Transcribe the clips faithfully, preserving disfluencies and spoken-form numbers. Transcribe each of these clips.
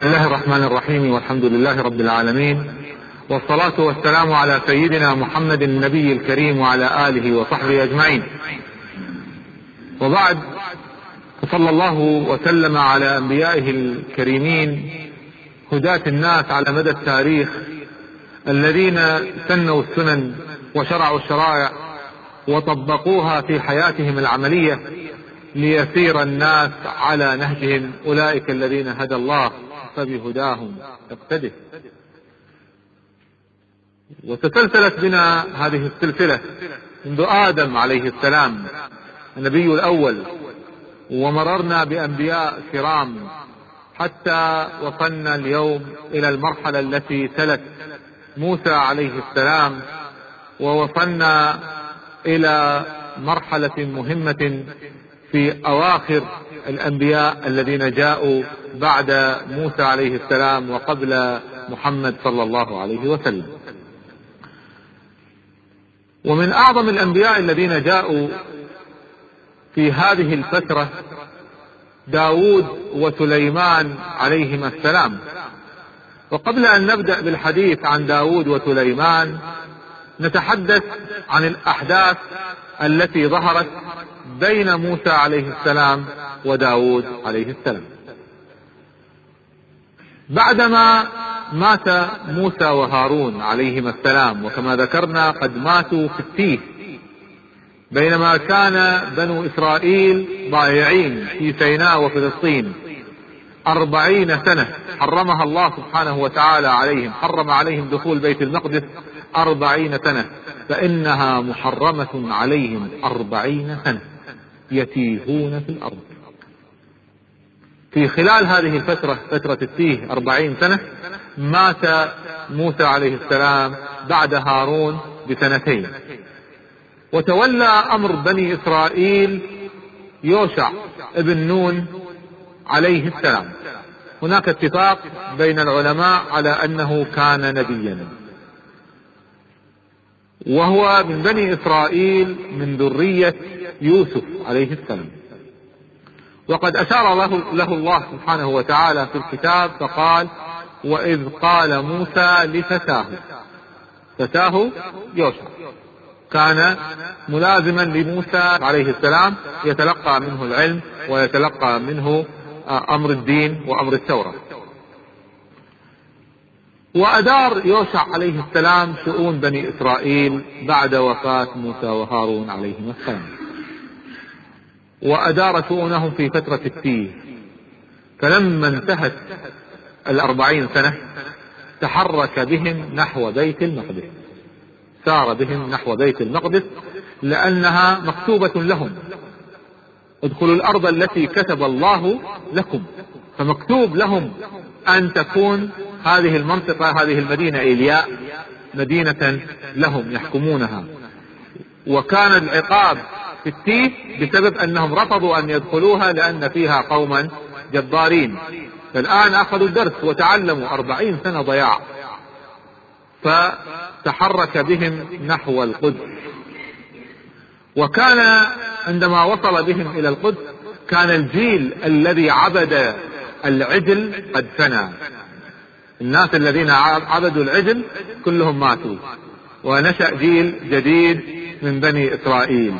بسم الله الرحمن الرحيم، والحمد لله رب العالمين، والصلاة والسلام على سيدنا محمد النبي الكريم وعلى آله وصحبه أجمعين. وبعد، صلى الله وسلم على أنبيائه الكريمين هداة الناس على مدى التاريخ، الذين سنوا السنن وشرعوا الشرائع وطبقوها في حياتهم العملية ليسير الناس على نهجهم. أولئك الذين هدى الله فبهداهم اقتده. وتسلسلت بنا هذه السلسلة منذ آدم عليه السلام النبي الأول، ومررنا بأنبياء كرام حتى وصلنا اليوم إلى المرحلة التي تلت موسى عليه السلام، ووصلنا إلى مرحلة مهمة في أواخر الأنبياء الذين جاءوا بعد موسى عليه السلام وقبل محمد صلى الله عليه وسلم. ومن أعظم الأنبياء الذين جاءوا في هذه الفترة داود وسليمان عليهما السلام. وقبل أن نبدأ بالحديث عن داود وسليمان، نتحدث عن الأحداث التي ظهرت بين موسى عليه السلام وداود عليه السلام. بعدما مات موسى وهارون عليهما السلام، وكما ذكرنا قد ماتوا في التيه، بينما كان بنو إسرائيل ضائعين في سيناء وفلسطين أربعين سنة حرمها الله سبحانه وتعالى عليهم، حرم عليهم دخول بيت المقدس أربعين سنة، فإنها محرمة عليهم أربعين سنة يتيهون في الأرض. في خلال هذه الفترة، فترة التيه أربعين سنة، مات موسى عليه السلام بعد هارون بسنتين، وتولى أمر بني إسرائيل يوشع ابن نون عليه السلام. هناك اتفاق بين العلماء على أنه كان نبيا، وهو من بني إسرائيل من ذرية يوسف عليه السلام. وقد أشار له, له الله سبحانه وتعالى في الكتاب فقال: وإذ قال موسى لفتاه، فتاه يوشع كان ملازما لموسى عليه السلام، يتلقى منه العلم ويتلقى منه أمر الدين وأمر التوراة. وأدار يوشع عليه السلام شؤون بني إسرائيل بعد وفاة موسى وهارون عليهما السلام، وأدار شؤونهم في فترة التيه. فلما انتهت الأربعين سنة تحرك بهم نحو بيت المقدس، سار بهم نحو بيت المقدس، لأنها مكتوبة لهم: ادخلوا الأرض التي كتب الله لكم. فمكتوب لهم أن تكون هذه المنطقة، هذه المدينة إيلياء، مدينة لهم يحكمونها. وكان العقاب في التيه بسبب أنهم رفضوا أن يدخلوها لأن فيها قوما جبارين. فالآن أخذوا الدرس وتعلموا أربعين سنة ضياع، فتحرك بهم نحو القدس. وكان عندما وصل بهم إلى القدس كان الجيل الذي عبد العجل قد فنى. الناس الذين عبدوا العجل كلهم ماتوا، ونشأ جيل جديد من بني إسرائيل.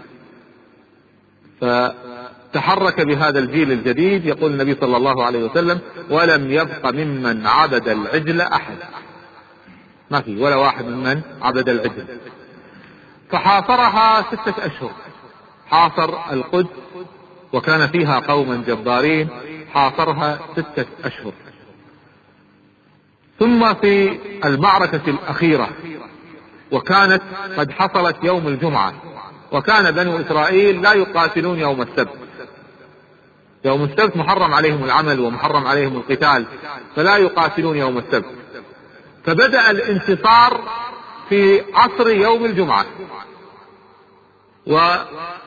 فتحرك بهذا الجيل الجديد. يقول النبي صلى الله عليه وسلم: ولم يبق ممن عبد العجل أحد، ما في ولا واحد ممن عبد العجل. فحاصرها ستة أشهر، حاصر القدس وكان فيها قوما جبارين، حاصرها ستة أشهر. ثم في المعركة الأخيرة، وكانت قد حصلت يوم الجمعة، وكان بنو إسرائيل لا يقاتلون يوم السبت. يوم السبت محرم عليهم العمل ومحرم عليهم القتال، فلا يقاتلون يوم السبت. فبدأ الانتصار في عصر يوم الجمعة، وإذا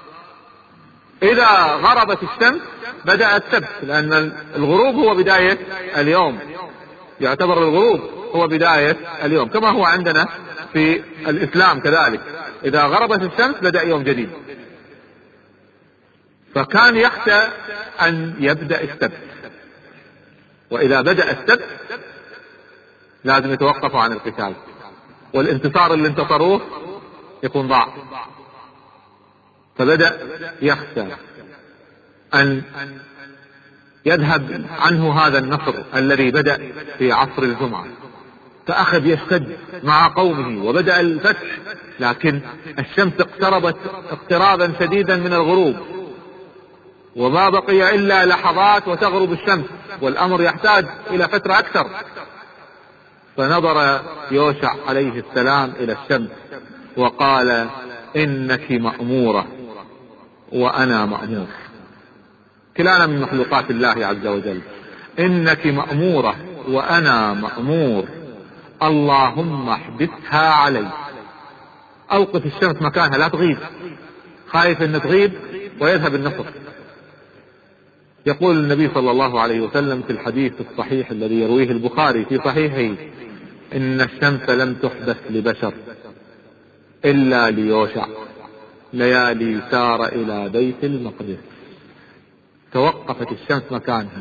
غربت الشمس بدأ السبت، لأن الغروب هو بداية اليوم، يعتبر الغروب هو بداية اليوم، كما هو عندنا في الإسلام كذلك، إذا غربت الشمس بدأ يوم جديد. فكان يخشى أن يبدأ السبت، وإذا بدأ السبت لازم يتوقفوا عن القتال، والانتصار اللي انتصروه يكون ضعف. فبدأ يخشى أن يذهب عنه هذا النصر الذي بدأ في عصر الجمعة، فأخذ يشتد مع قومه وبدأ الفتح، لكن الشمس اقتربت اقترابا شديدا من الغروب، وما بقي إلا لحظات وتغرب الشمس، والأمر يحتاج إلى فترة أكثر. فنظر يوشع عليه السلام إلى الشمس وقال: إنك مأمورة وأنا مأمور. كلانا من مخلوقات الله عز وجل. إنك مأمورة وأنا مأمور، اللهم احبسها علي. أوقف الشمس مكانها لا تغيب، خايف أن تغيب ويذهب النصر. يقول النبي صلى الله عليه وسلم في الحديث الصحيح الذي يرويه البخاري في صحيحه: إن الشمس لم تحدث لبشر إلا ليوشع، ليالي سار إلى بيت المقدس. توقفت الشمس مكانها،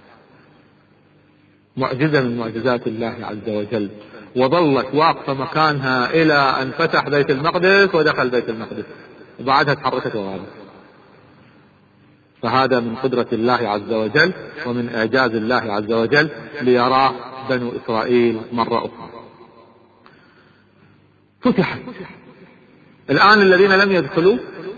معجزة من معجزات الله عز وجل، وظلت واقفة مكانها إلى أن فتح بيت المقدس ودخل بيت المقدس، وبعدها تحركت وغابت. فهذا من قدرة الله عز وجل ومن إعجاز الله عز وجل ليراه بنو إسرائيل مرة أخرى. فتحت. الآن الذين لم يدخلوا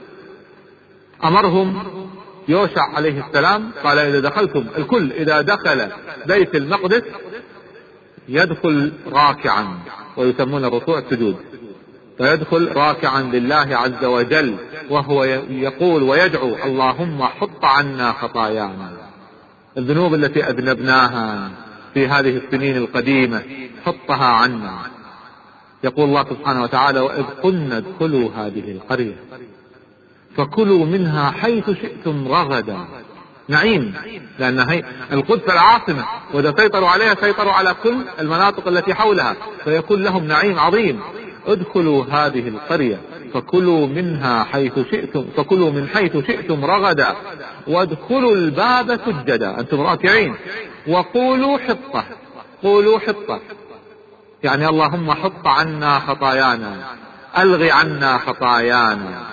أمرهم يوشع عليه السلام، قال: إذا دخلتم الكل إذا دخل بيت المقدس يدخل راكعا، ويسمون الركوع السجود، فيدخل راكعا لله عز وجل وهو يقول ويدعو: اللهم حط عنا خطايانا، الذنوب التي أذنبناها في هذه السنين القديمة حطها عنا. يقول الله سبحانه وتعالى: وإذ قلنا ادخلوا هذه القرية فكلوا منها حيث شئتم رغدا. نعيم، لأن هي القدس العاصمة، وإذا سيطروا عليها سيطروا على كل المناطق التي حولها، فيكون لهم نعيم عظيم. ادخلوا هذه القرية فكلوا منها حيث شئتم فكلوا من حيث شئتم رغدا وادخلوا الباب سجدا، أنتم راكعين، وقولوا حطة. قولوا حطة يعني اللهم حط عنا خطايانا، ألغي عنا خطايانا.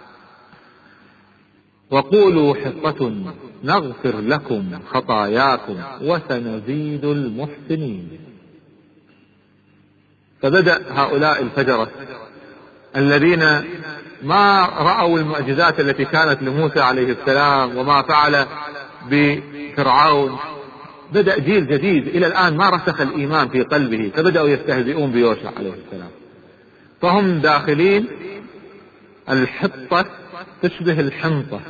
وقولوا حطة نغفر لكم خطاياكم وسنزيد المحسنين. فبدأ هؤلاء الفجرة الذين ما رأوا المعجزات التي كانت لموسى عليه السلام وما فعل بفرعون، بدأ جيل جديد إلى الآن ما رسخ الإيمان في قلبه، فبدأوا يستهزئون بيوشع عليه السلام. فهم داخلين الحطة تشبه الحنطة،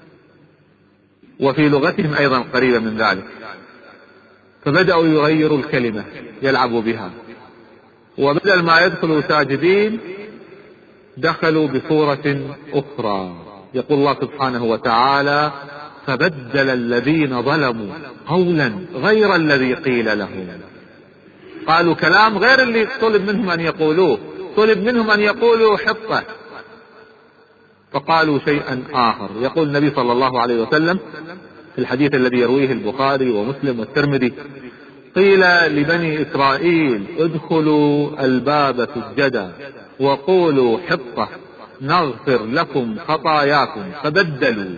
وفي لغتهم أيضا قريبة من ذلك، فبدأوا يغيروا الكلمة يلعبوا بها، وبدل ما يدخلوا ساجدين دخلوا بصورة أخرى. يقول الله سبحانه وتعالى: فبدل الذين ظلموا قولا غير الذي قيل لهم. قالوا كلام غير اللي طلب منهم أن يقولوه، طلب منهم أن يقولوا حطة، فقالوا شيئا آخر. يقول النبي صلى الله عليه وسلم في الحديث الذي يرويه البخاري ومسلم والترمذي: قيل لبني إسرائيل ادخلوا الباب سجدا وقولوا حطة نغفر لكم خطاياكم، فبدلوا،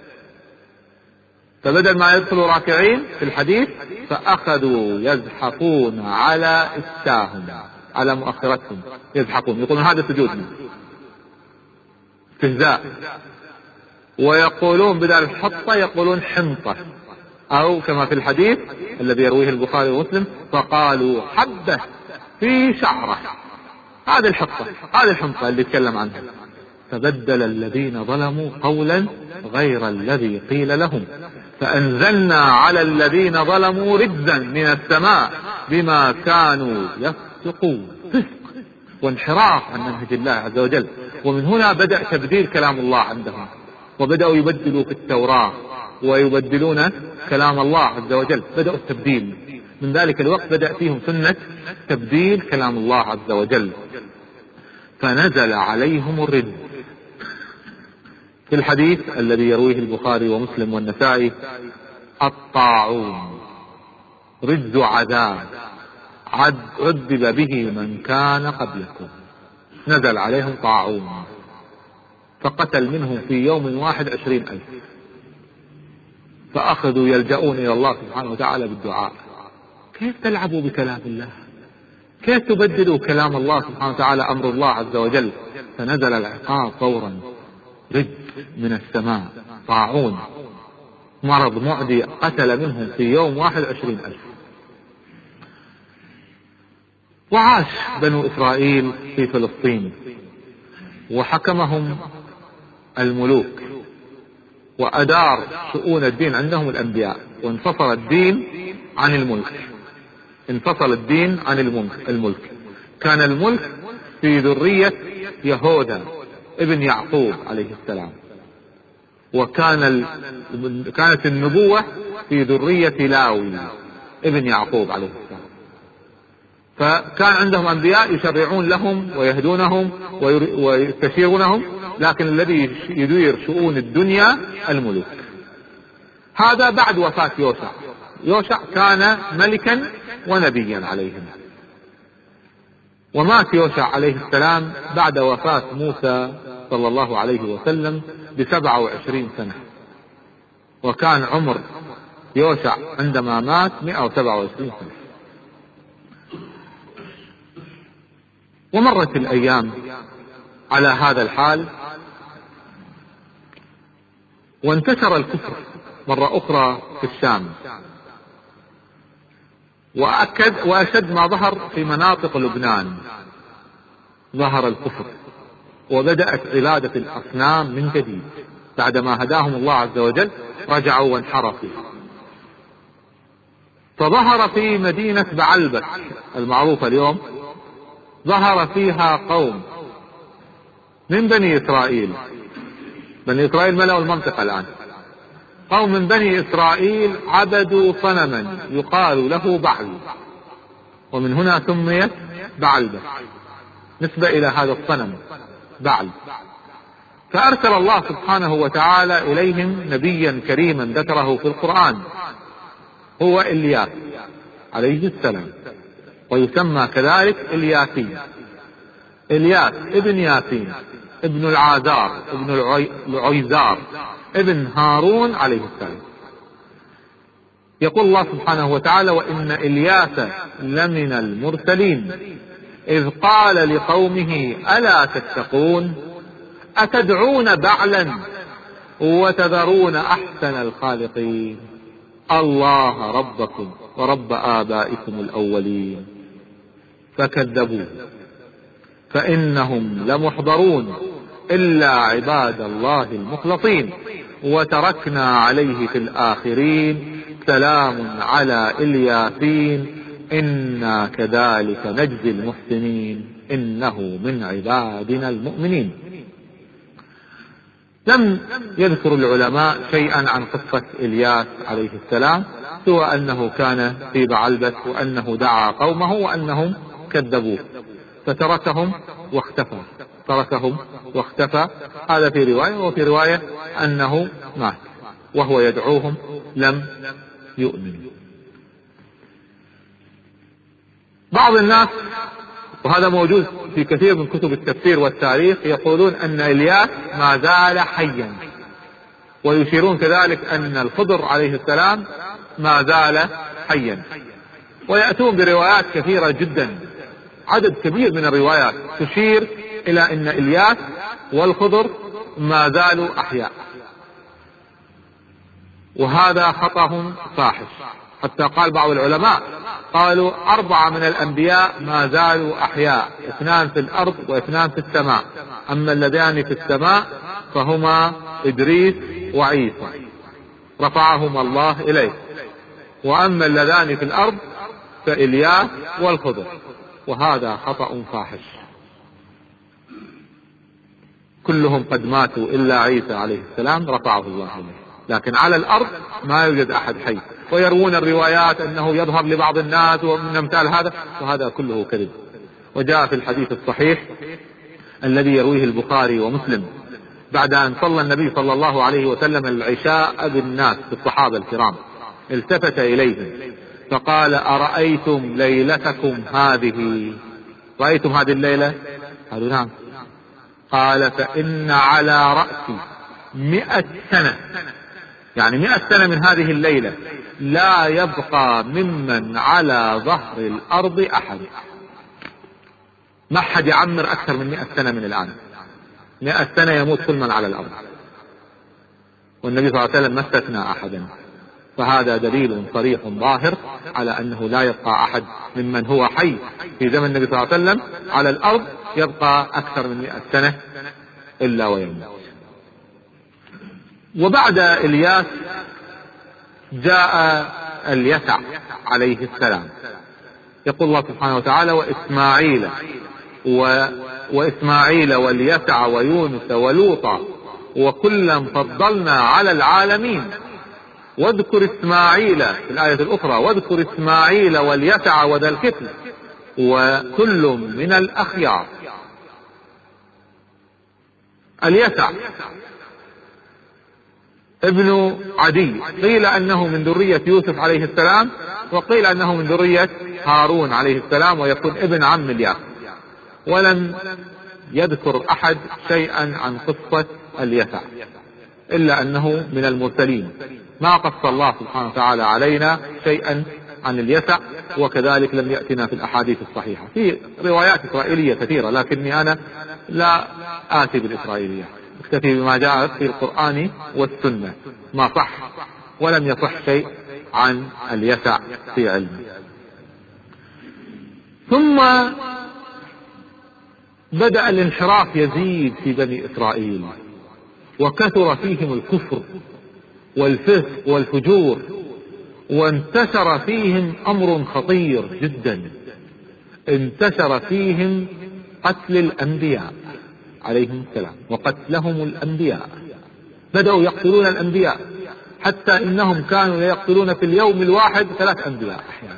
فبدل ما يدخلوا راكعين في الحديث فأخذوا يزحفون على إستاهم، على مؤخرتهم يزحفون، يقولون هذا سجودنا، استهزاء. ويقولون بدل الحطة يقولون حنطة، أو كما في الحديث الذي يرويه البخاري ومسلم: فقالوا حبة في شعره. هذه الحطة، هذه الحنطة اللي يتكلم عنها. فبدل الذين ظلموا قولا غير الذي قيل لهم فأنزلنا على الذين ظلموا رجزا من السماء بما كانوا يفسقون. فسق وانحراف عن منهج الله عز وجل. ومن هنا بدأ تبديل كلام الله عندهم، وبدأوا يبدلوا في التوراة ويبدلون كلام الله عز وجل، بدأوا التبديل. من ذلك الوقت بدأ فيهم سنة تبديل كلام الله عز وجل، فنزل عليهم الرجز. في الحديث الذي يرويه البخاري ومسلم والنسائي: الطاعون رجز عذاب عذب به من كان قبلكم، نزل عليهم طاعون فقتل منهم في يوم واحد عشرين ألف، فأخذوا يلجؤون إلى الله سبحانه وتعالى بالدعاء. كيف تلعبوا بكلام الله؟ كيف تبدلوا كلام الله سبحانه وتعالى أمر الله عز وجل؟ فنزل العقاب فورا، رجز من السماء، طاعون، مرض معدي قتل منهم في يوم واحد عشرين ألف. وعاش بنو إسرائيل في فلسطين وحكمهم الملوك، وأدار شؤون الدين عندهم الأنبياء، وانفصل الدين عن الملك، انفصل الدين عن الملك. كان الملك في ذرية يهوذا ابن يعقوب عليه السلام، وكان ال... كانت النبوة في ذرية لاوي ابن يعقوب عليه السلام. فكان عندهم أنبياء يشرعون لهم ويهدونهم ويستشيرونهم، لكن الذي يدير شؤون الدنيا الملوك. هذا بعد وفاة يوشع. يوشع كان ملكا ونبيا عليهم، ومات يوشع عليه السلام بعد وفاة موسى صلى الله عليه وسلم بسبعة وعشرين سنة، وكان عمر يوشع عندما مات مئة وسبعة وعشرين سنة. ومرت الأيام على هذا الحال، وانتشر الكفر مرة أخرى في الشام، وأكد وأشد ما ظهر في مناطق لبنان، ظهر الكفر وبدأت عبادة الأصنام من جديد. بعدما هداهم الله عز وجل رجعوا وانحرفوا. فظهر في مدينة بعلبك المعروفة اليوم، ظهر فيها قوم من بني إسرائيل. بني إسرائيل ملأوا المنطقة الآن. قوم من بني إسرائيل عبدوا صنما يقال له بعل، ومن هنا سميت بعلبك نسبة إلى هذا الصنم بعل. فأرسل الله سبحانه وتعالى إليهم نبيا كريما ذكره في القرآن، هو إلياس عليه السلام، ويسمى كذلك الياسين. إلياس ابن ياسين ابن العازار ابن العيزار ابن هارون عليه السلام. يقول الله سبحانه وتعالى: وإن إلياس لمن المرسلين إذ قال لقومه ألا تتقون أتدعون بعلا وتذرون أحسن الخالقين الله ربكم ورب آبائكم الأولين فكذبوه فإنهم لمحضرون إلا عباد الله المخلصين وتركنا عليه في الآخرين سلام على الياسين إنا كذلك نجزي المحسنين إنه من عبادنا المؤمنين. لم يذكر العلماء شيئا عن قصة إلياس عليه السلام سوى أنه كان في بعلبك، وأنه دعا قومه وأنهم كذبوه فتركهم واختفى تركهم واختفى. هذا في رواية، وفي رواية أنه مات وهو يدعوهم لم يؤمنوا. بعض الناس، وهذا موجود في كثير من كتب التفسير والتاريخ، يقولون أن إلياس ما زال حيا، ويشيرون كذلك أن الخضر عليه السلام ما زال حيا، ويأتون بروايات كثيرة جدا، عدد كبير من الروايات تشير إلى أن إلياس والخضر ما زالوا أحياء، وهذا خطأ فاحش. حتى قال بعض العلماء قالوا أربعة من الأنبياء ما زالوا أحياء، اثنان في الأرض واثنان في السماء، أما اللذان في السماء فهما إدريس وعيسى رفعهما الله إليه، وأما اللذان في الأرض فإلياس والخضر، وهذا خطأ فاحش. كلهم قد ماتوا إلا عيسى عليه السلام رفعه الله إليه، لكن على الأرض ما يوجد أحد حي. ويروون الروايات أنه يظهر لبعض الناس ومن أمثال هذا، وهذا كله كذب. وجاء في الحديث الصحيح الذي يرويه البخاري ومسلم بعد أن صلى النبي صلى الله عليه وسلم العشاء بالناس بالصحابة الكرام، التفت إليهم فقال أرأيتم ليلتكم هذه، رأيتم هذه الليلة؟ قالوا نعم. قال فإن على رأسي مئة سنة، يعني مئة سنة من هذه الليلة لا يبقى ممن على ظهر الأرض أحد، ما حد يعمر أكثر من مئة سنة من الآن، مئة سنة يموت كل من على الأرض، والنبي صلى الله عليه وسلم ما استثنى أحدا. فهذا دليل صريح ظاهر على أنه لا يبقى أحد ممن هو حي في زمن النبي صلى الله عليه وسلم على الأرض يبقى أكثر من مئة سنة إلا ويموت. وبعد إلياس جاء اليسع عليه السلام. يقول الله سبحانه وتعالى وإسماعيل و... وإسماعيل واليسع ويونس ولوطا وكلا فضلنا على العالمين. واذكر إسماعيل في الآية الأخرى واذكر إسماعيل واليسع وذا الكفل وكل من الأخيار. اليسع ابن عدي، قيل أنه من ذرية يوسف عليه السلام، وقيل أنه من ذرية هارون عليه السلام، ويكون ابن عم الياس. ولم يذكر أحد شيئا عن قصة اليسع إلا أنه من المرسلين، ما قص الله سبحانه وتعالى علينا شيئا عن اليسع، وكذلك لم يأتنا في الأحاديث الصحيحة. في روايات إسرائيلية كثيرة، لكني أنا لا آتي بالإسرائيلية، اكتفي بما جاء في القرآن والسنة، ما صح ولم يصح شيء عن اليسع في علم. ثم بدأ الانحراف يزيد في بني إسرائيل، وكثر فيهم الكفر والفسق والفجور، وانتشر فيهم أمر خطير جدا، انتشر فيهم قتل الأنبياء عليهم السلام وقتلهم الأنبياء. بدأوا يقتلون الأنبياء، حتى إنهم كانوا يقتلون في اليوم الواحد ثلاث أنبياء أحيانا،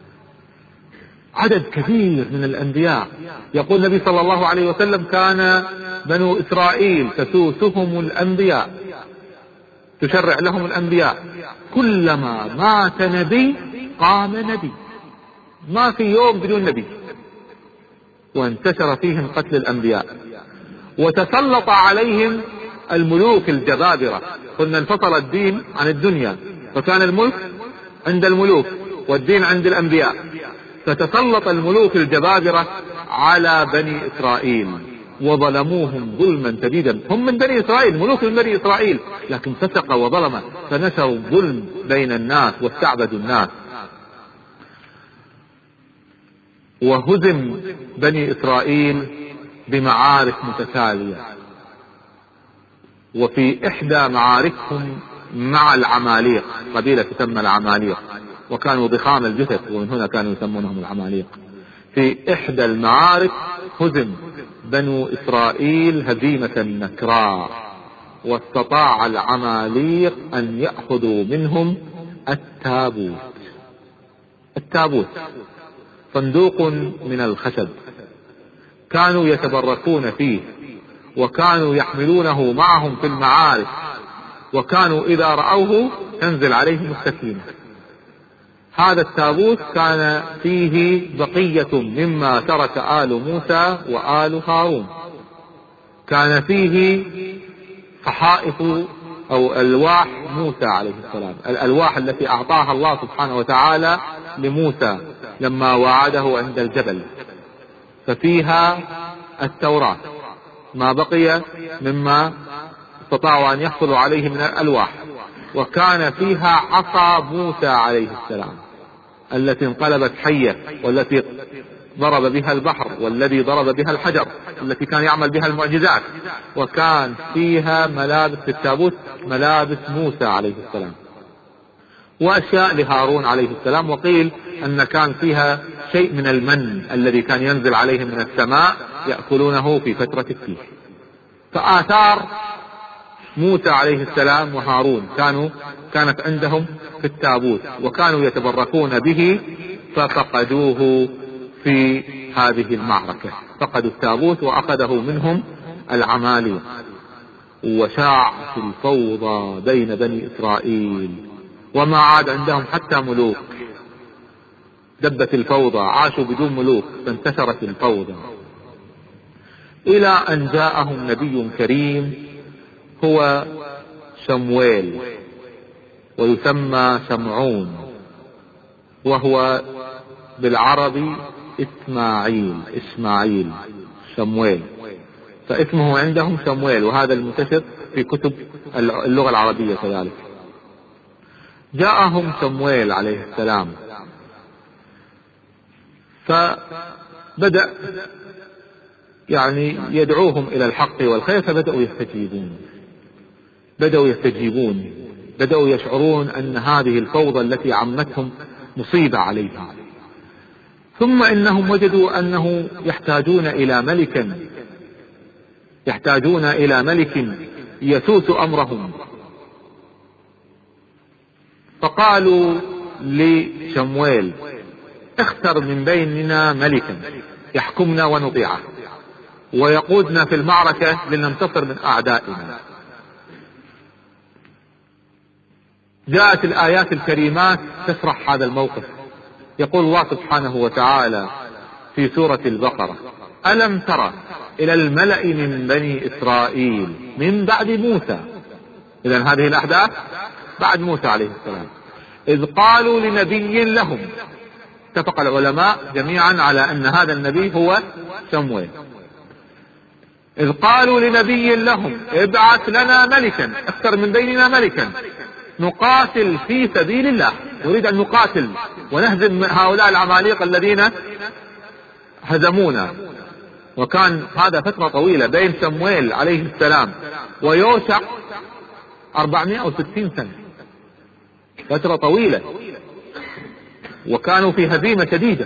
عدد كبير من الأنبياء. يقول النبي صلى الله عليه وسلم كان بنو إسرائيل تسوسهم الأنبياء، تشرع لهم الأنبياء، كلما مات نبي قام نبي، ما في يوم بدون نبي. وانتشر فيهم قتل الأنبياء، وتسلط عليهم الملوك الجبابرة. قلنا انفصل الدين عن الدنيا، فكان الملك عند الملوك والدين عند الأنبياء، فتسلط الملوك الجبابرة على بني إسرائيل وظلموهم ظلما شديدا. هم من بني إسرائيل، ملوك من بني إسرائيل، لكن فسق وظلم، فنشروا الظلم بين الناس واستعبدوا الناس. وهزم بني إسرائيل بمعارك متتالية، وفي إحدى معاركهم مع العماليق، قبيلة تسمى العماليق، وكانوا ضخام الجثث، ومن هنا كانوا يسمونهم العماليق. في إحدى المعارك هزم بنو إسرائيل هزيمة نكراء، واستطاع العماليق أن يأخذوا منهم التابوت. التابوت صندوق من الخشب كانوا يتبركون فيه، وكانوا يحملونه معهم في المعارك، وكانوا إذا رأوه تنزل عليهم السكينة. هذا التابوت كان فيه بقية مما ترك آل موسى وآل هارون، كان فيه صحائف أو ألواح موسى عليه السلام، الألواح التي أعطاها الله سبحانه وتعالى لموسى لما وعده عند الجبل، ففيها التوراة ما بقي مما استطاعوا أن يحصلوا عليه من الألواح. وكان فيها عصا موسى عليه السلام التي انقلبت حية، والتي ضرب بها البحر، والذي ضرب بها الحجر، التي كان يعمل بها المعجزات. وكان فيها ملابس في التابوت، ملابس موسى عليه السلام، وأشياء لهارون عليه السلام. وقيل أن كان فيها شيء من المن الذي كان ينزل عليهم من السماء يأكلونه في فترة التيه. فآثار موسى عليه السلام وهارون كانوا كانت عندهم في التابوت، وكانوا يتبركون به، ففقدوه في هذه المعركة، فقدوا التابوت وأخذه منهم العماليق. وشاع في الفوضى بين بني إسرائيل، وما عاد عندهم حتى ملوك، دبت الفوضى، عاشوا بدون ملوك فانتشرت الفوضى، إلى أن جاءهم نبي كريم هو شمويل، ويسمى شمعون، وهو بالعربي إسماعيل إسماعيل شمويل، فاسمه عندهم شمويل، وهذا المنتشر في كتب اللغة العربية كذلك. جاءهم شمويل عليه السلام، فبدأ يعني يدعوهم إلى الحق والخير، فبدأوا يستجيبون بدأوا يستجيبون بدأوا يشعرون أن هذه الفوضى التي عمتهم مصيبة عليهم. ثم إنهم وجدوا أنه يحتاجون إلى ملك يحتاجون إلى ملك يسوس أمرهم، فقالوا لشمويل: اختر من بيننا ملكا يحكمنا ونطيعه ويقودنا في المعركة لننتصر من أعدائنا. جاءت الآيات الكريمات تشرح هذا الموقف. يقول الله سبحانه وتعالى في سورة البقرة: ألم ترى إلى الملأ من بني إسرائيل من بعد موسى، إذن هذه الأحداث بعد موسى عليه السلام، إذ قالوا لنبي لهم، اتفق العلماء جميعا على أن هذا النبي هو شمويل، إذ قالوا لنبي لهم: ابعث لنا ملكا، اختر من بيننا ملكا نقاتل في سبيل الله. نريد أن نقاتل ونهزم هؤلاء العماليق الذين هزمونا. وكان هذا فترة طويلة بين شمويل عليه السلام ويوشع أربعمائة وستين سنة، فترة طويلة، وكانوا في هزيمة شديدة.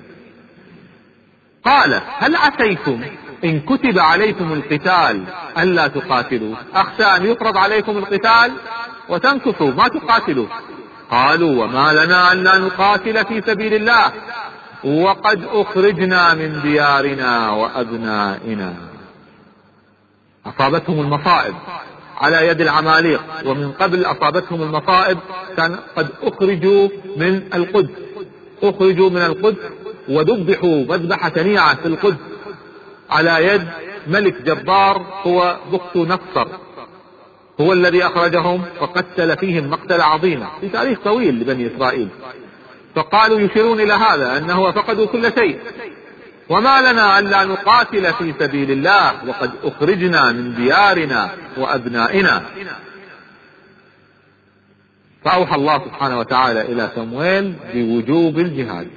قال: هل عسيتم إن كتب عليكم القتال ألا تقاتلوا؟ أخشى أن يفرض عليكم القتال وتنكثوا ما تقاتلوا. قالوا: وما لنا ألا نقاتل في سبيل الله وقد أخرجنا من ديارنا وأبنائنا. أصابتهم المصائب على يد العماليق، ومن قبل أصابتهم المصائب كان قد أخرجوا من القدس أخرجوا من القدس وذبحوا مذبحة شنيعة في القدس على يد ملك جبار هو بخت نصر، هو الذي أخرجهم وقتل فيهم مقتل عظيمة في تاريخ طويل لبني إسرائيل. فقالوا يشيرون إلى هذا أنه فقدوا كل شيء. وما لنا ألا نقاتل في سبيل الله وقد أخرجنا من ديارنا وأبنائنا. فأوحى الله سبحانه وتعالى إلى شمويل بوجوب الجهاد،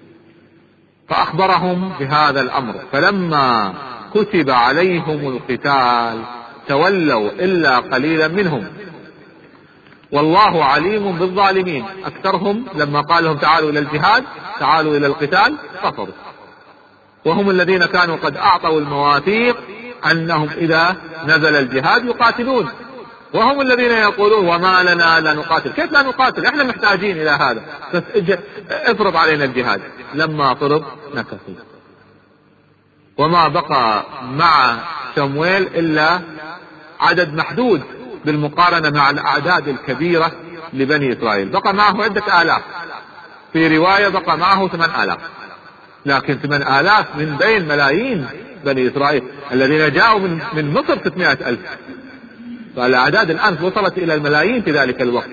فأخبرهم بهذا الأمر، فلما كتب عليهم القتال تولوا إلا قليلا منهم والله عليم بالظالمين. أكثرهم لما قال لهم تعالوا إلى الجهاد، تعالوا إلى القتال، رفضوا، وهم الذين كانوا قد أعطوا المواثيق أنهم إذا نزل الجهاد يقاتلون، وهم الذين يقولون: وما لنا لا نقاتل. كيف لا نقاتل؟ احنا محتاجين إلى هذا، بس افرض علينا الجهاد. لما فرض نكثوا، وما بقى مع شمويل إلا عدد محدود بالمقارنة مع الأعداد الكبيرة لبني إسرائيل. بقى معه عدة آلاف، في رواية بقى معه ثمان آلاف، لكن ثمان آلاف من بين ملايين بني إسرائيل الذين جاءوا من, من مصر ستمائة ألف، فالأعداد الآن وصلت إلى الملايين في ذلك الوقت،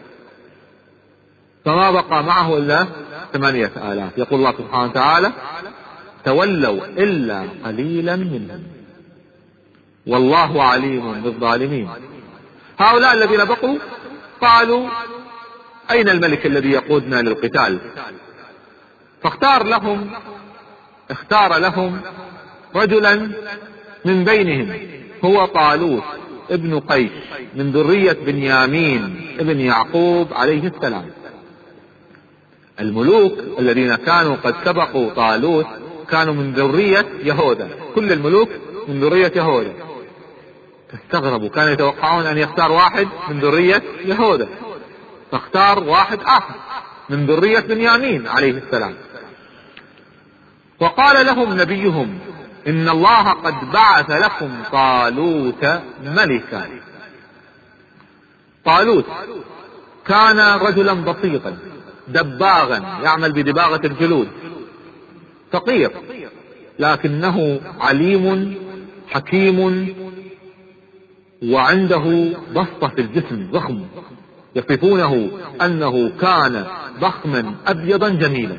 فما بقى معه إلا ثمانية آلاف. يقول الله سبحانه وتعالى: تولوا إلا قليلا منهم والله عليم بالظالمين. هؤلاء الذين بقوا قالوا: أين الملك الذي يقودنا للقتال؟ فاختار لهم اختار لهم رجلا من بينهم هو طالوت ابن قيس من ذرية بنيامين ابن يعقوب عليه السلام. الملوك الذين كانوا قد سبقوا طالوت كانوا من ذرية يهوذا، كل الملوك من ذرية يهوذا. تستغربوا، كانوا يتوقعون أن يختار واحد من ذرية يهوذا، فاختار واحد آخر من ذرية بنيامين عليه السلام. وقال لهم نبيهم: إن الله قد بعث لكم طالوت ملكا. طالوت كان رجلا بسيطا دباغا يعمل بدباغة الجلود، فقير، لكنه عليم حكيم وعنده بسطة في الجسم ضخم، يصفونه أنه كان ضخما أبيضا جميلا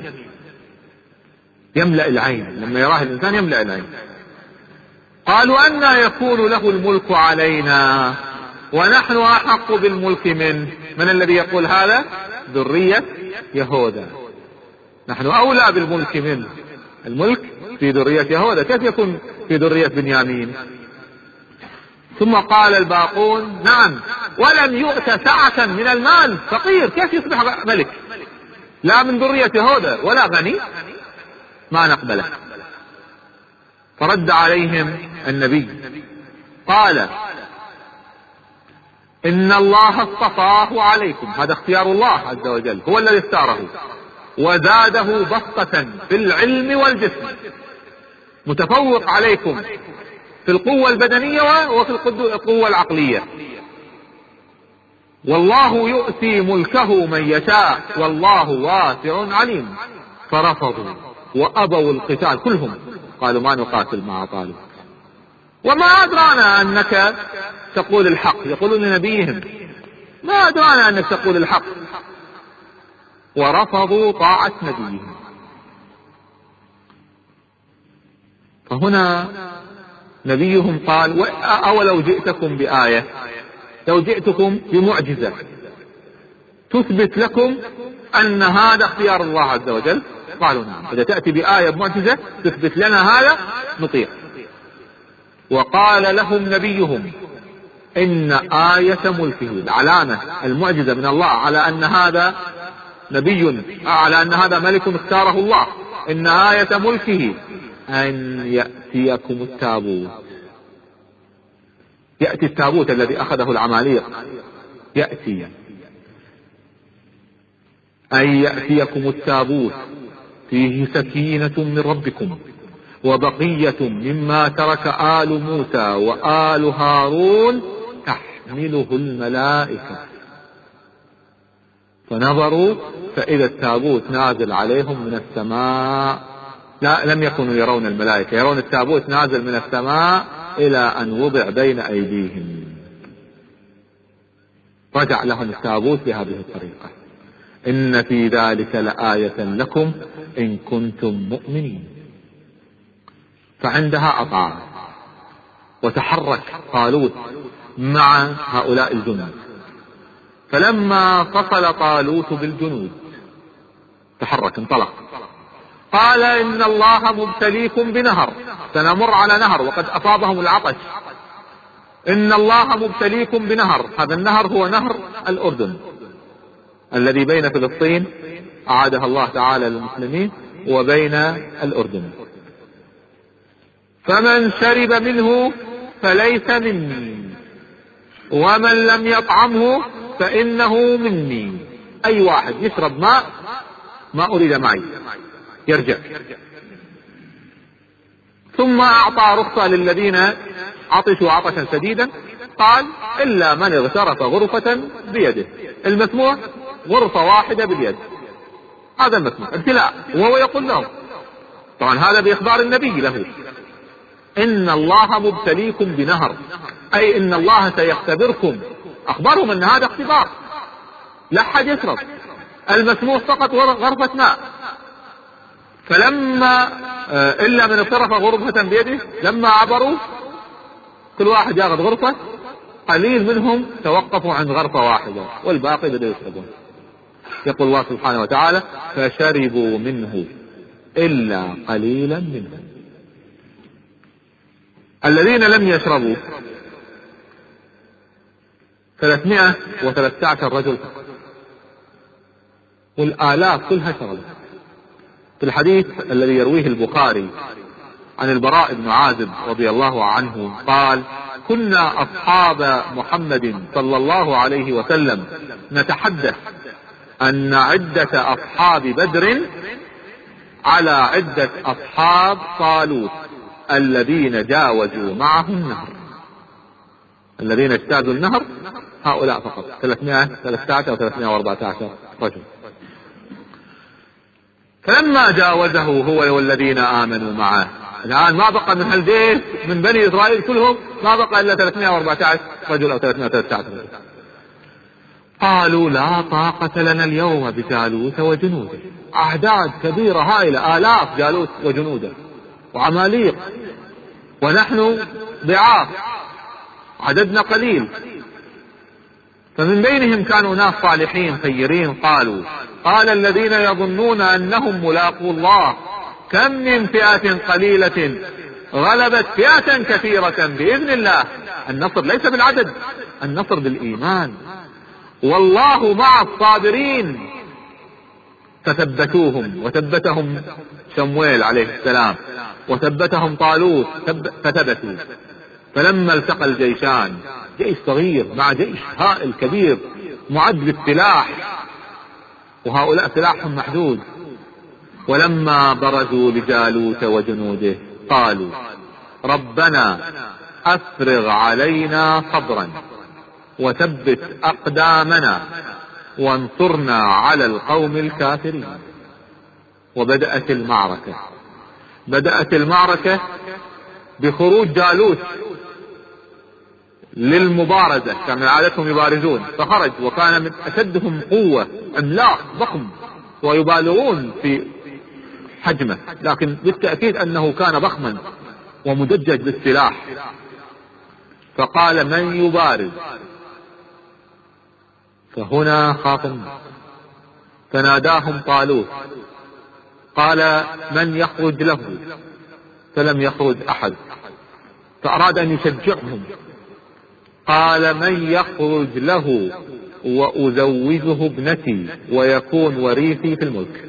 يملأ العين، لما يراه الإنسان يملأ العين. قالوا أنى يكون له الملك علينا ونحن أحق بالملك منه. من الذي يقول هذا؟ ذرية يهوذا، نحن أولى بالملك منه، الملك في ذرية يهوذا، كيف يكون في ذرية بنيامين؟ ثم قال الباقون نعم ولم يؤت سعة من المال، فقير كيف يصبح ملك؟ لا من ذرية يهوذا ولا غني، ما نقبله. فرد عليهم النبي قال إن الله اصطفاه عليكم، هذا اختيار الله عز وجل، هو الذي اختاره، وزاده بسطة في العلم والجسم، متفوق عليكم في القوة البدنية وفي القوة العقلية. والله يؤتي ملكه من يشاء والله واسع عليم. فرفضوا وأبوا القتال كلهم، قالوا ما نقاتل مع طالب، وما أدرانا أنك تقول الحق، يقولون لنبيهم ما أدرانا أنك تقول الحق، ورفضوا طاعة نبيهم. فهنا نبيهم قال أولو جئتكم بآية، لو جئتكم بمعجزة تثبت لكم أن هذا اختيار الله عز وجل، قالوا نعم، إذا تأتي بآية بمعجزة تثبت لنا هذا نطيع. وقال لهم نبيهم إن آية ملكه، العلامة المعجزة من الله على أن هذا نبي، على أن هذا ملك اختاره الله، إن آية ملكه أن يأتيكم التابوت. يأتي التابوت الذي أخذه العماليق، يأتي أن يأتيكم التابوت فيه سكينة من ربكم وبقية مما ترك آل موسى وآل هارون تحمله الملائكة. فنظروا فإذا التابوت نازل عليهم من السماء، لا لم يكونوا يرون الملائكة، يرون التابوت نازل من السماء إلى أن وضع بين أيديهم. رجع لهم التابوت بهذه الطريقة. إن في ذلك لآية لكم إن كنتم مؤمنين. فعندها أطاع وتحرك طالوت مع هؤلاء الجنود. فلما فصل طالوت بالجنود تحرك انطلق، قال إن الله مبتليكم بنهر، سنمر على نهر وقد أصابهم العطش، إن الله مبتليكم بنهر، هذا النهر هو نهر الأردن الذي بين فلسطين أعادها الله تعالى للمسلمين وبين الأردن، فمن شرب منه فليس مني ومن لم يطعمه فإنه مني. أي واحد يشرب ماء ما أريد معي يرجع. ثم أعطى رخصة للذين عطشوا عطشا شديدا، قال إلا من اغترف غرفة بيده، المسموح غرفة واحدة باليد، هذا المسموح ابتلاء. وهو يقول لهم طبعا هذا بإخبار النبي له إن الله مبتليكم بنهر، أي إن الله سيختبركم، أخبرهم أن هذا اختبار، لا حد يشرب، المسموح فقط غرفة ماء. فلما إلا من اغترف غرفة بيده، لما عبروا كل واحد ياخذ غرفة، قليل منهم توقفوا عند غرفة واحدة والباقي بدأوا يشربون. يقول الله سبحانه وتعالى فشربوا منه إلا قليلا منهم. الذين لم يشربوا ثلاثمائة وثلاثة عشر رجل فقط، والآلاف كلها شربوا. في الحديث الذي يرويه البخاري عن البراء بن عازب رضي الله عنه قال كنا أصحاب محمد صلى الله عليه وسلم نتحدث أن عدة أصحاب بدر على عدة أصحاب طالوت الذين جاوزوا معه النهر، الذين اجتازوا النهر هؤلاء فقط ثلاثمائة وثلاثة عشر و ثلاثمائة وأربعة عشر رجل. فلما جاوزه هو والذين آمنوا معه، الآن ما بقى من هالجيش من بني إسرائيل كلهم ما بقى إلا ثلاثمائة وأربعة عشر رجل أو ثلاثمائة وثلاثة عشر رجل. قالوا لا طاقة لنا اليوم بجالوت وجنوده، أعداد كبيرة هائلة، آلاف جالوت وجنوده وعماليق، ونحن ضعاف عددنا قليل. فمن بينهم كانوا ناس صالحين خيرين قالوا قال الذين يظنون أنهم ملاقو الله كم من فئة قليلة غلبت فئة كثيرة بإذن الله. النصر ليس بالعدد، النصر بالإيمان، والله مع الصابرين. فثبتوهم وثبتهم شمويل عليه السلام وثبتهم طالوت فثبتوا. فلما التقى الجيشان، جيش صغير مع جيش هائل كبير معد بالسلاح، وهؤلاء سلاحهم محدود، ولما برزوا لجالوت وجنوده قالوا ربنا أفرغ علينا صبرا وثبت أقدامنا وانصرنا على القوم الكافرين. وبدأت المعركة بدأت المعركة بخروج جالوت للمبارزة، كان عادتهم يبارزون، فخرج وكان من أشدهم قوة، عملاق ضخم ويبالغون في حجمه، لكن بالتأكيد أنه كان ضخما ومدجج بالسلاح. فقال من يبارز؟ فهنا خاف الناس، فناداهم طالوت قال من يخرج له؟ فلم يخرج أحد، فأراد أن يشجعهم قال من يخرج له وأزوجه ابنتي ويكون وريثي في الملك،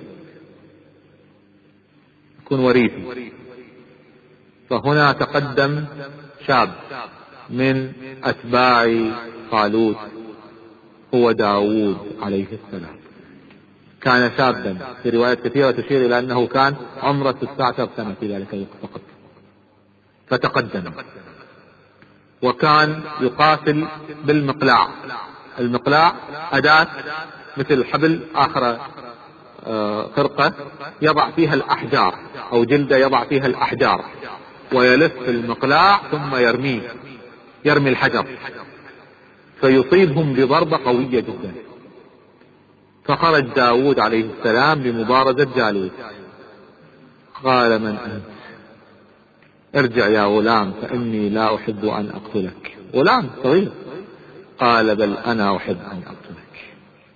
يكون وريثي. فهنا تقدم شاب من أتباع طالوت هو داود عليه السلام. كان شابا، في روايات كثيرة تشير إلى أنه كان عمره تسعة عشر سنة في ذلك الوقت فقط. فتقدم وكان يقاتل بالمقلاع. المقلاع أداة مثل حبل آخر خرقة يضع فيها الأحجار أو جلدة يضع فيها الأحجار، ويلف المقلاع ثم يرميه، يرمي الحجر فيصيبهم بضربة قوية جدا. فخرج داود عليه السلام لمبارزة جالوت. قال من أنت؟ ارجع يا غلام فإني لا أحب أن أقتلك. غلام صغير. قال بل أنا أحب أن أقتلك.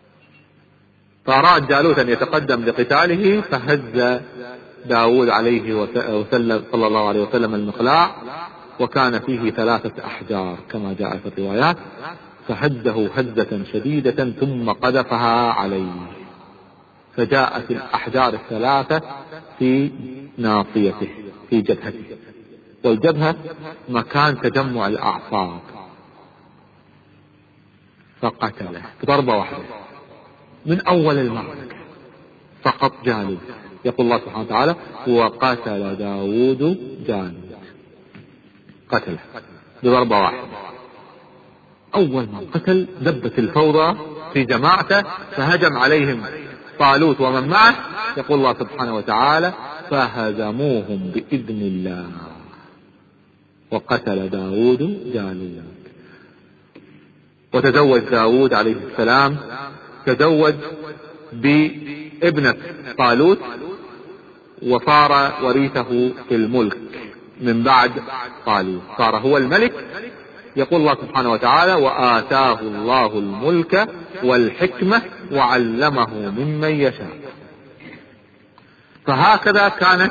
فأراد جالوت أن يتقدم لقتاله، فهز داود عليه وسلم صلى الله عليه وسلم المقلاع، وكان فيه ثلاثة أحجار كما جاء في الروايات، فهده هزة شديدة ثم قذفها عليه، فجاءت الأحجار الثلاثة في ناصيته في جبهته، والجبهة مكان تجمع الأعصاب، فقتله بضربة واحدة من أول المعركة فقط جالوت. يقول الله سبحانه وتعالى وقتل داود جالوت، قتله بضربة واحدة. أول ما قتل دبت الفوضى في جماعته، فهجم عليهم طالوت ومن معه. يقول الله سبحانه وتعالى فهزموهم بإذن الله وقتل داود جالوت. وتزوج داود عليه السلام، تزوج بابنة طالوت وصار وريثه في الملك من بعد طالوت، صار هو الملك. يقول الله سبحانه وتعالى وآتاه الله الملك والحكمة وعلمه ممن يشاء. فهكذا كانت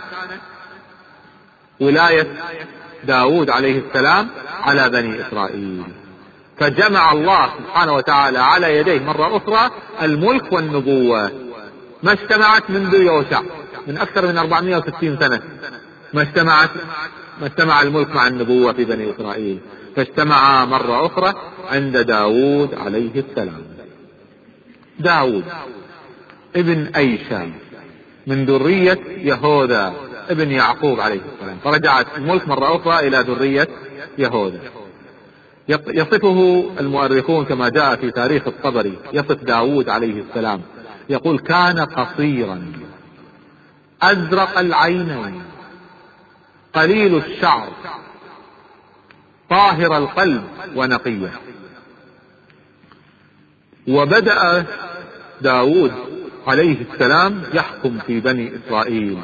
ولاية داود عليه السلام على بني إسرائيل، فجمع الله سبحانه وتعالى على يديه مرة أخرى الملك والنبوة. ما اجتمعت منذ يوشع من أكثر من أربعمائة وستين سنة، ما اجتمعت ما اجتمع الملك مع النبوة في بني إسرائيل، فاجتمعا مرة أخرى عند داود عليه السلام. داود ابن أيشا من ذرية يهوذا ابن يعقوب عليه السلام، فرجعت الملك مرة أخرى إلى ذرية يهوذا. يصفه المؤرخون كما جاء في تاريخ الطبري، يصف داود عليه السلام يقول كان قصيرا أزرق العينين قليل الشعر طاهر القلب ونقيه. وبدأ داود عليه السلام يحكم في بني إسرائيل،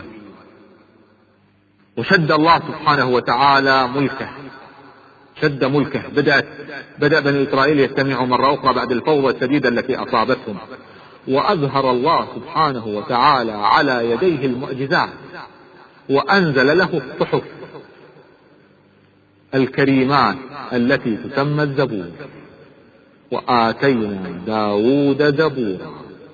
وشد الله سبحانه وتعالى ملكه، شد ملكه. بدأت بدأ بني إسرائيل يجتمعوا مرة أخرى بعد الفوضى الشديدة التي أصابتهم، وأظهر الله سبحانه وتعالى على يديه المعجزات، وأنزل له الصحف الكريمات التي تسمى الزبور. وآتينا داود زبورا.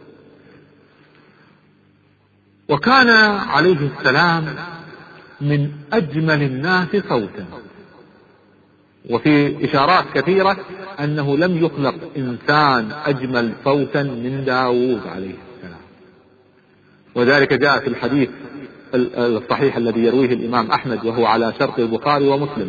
وكان عليه السلام من أجمل الناس صوتا، وفي إشارات كثيرة أنه لم يخلق إنسان أجمل صوتا من داود عليه السلام. وذلك جاء في الحديث الصحيح الذي يرويه الإمام أحمد وهو على شرط البخاري ومسلم،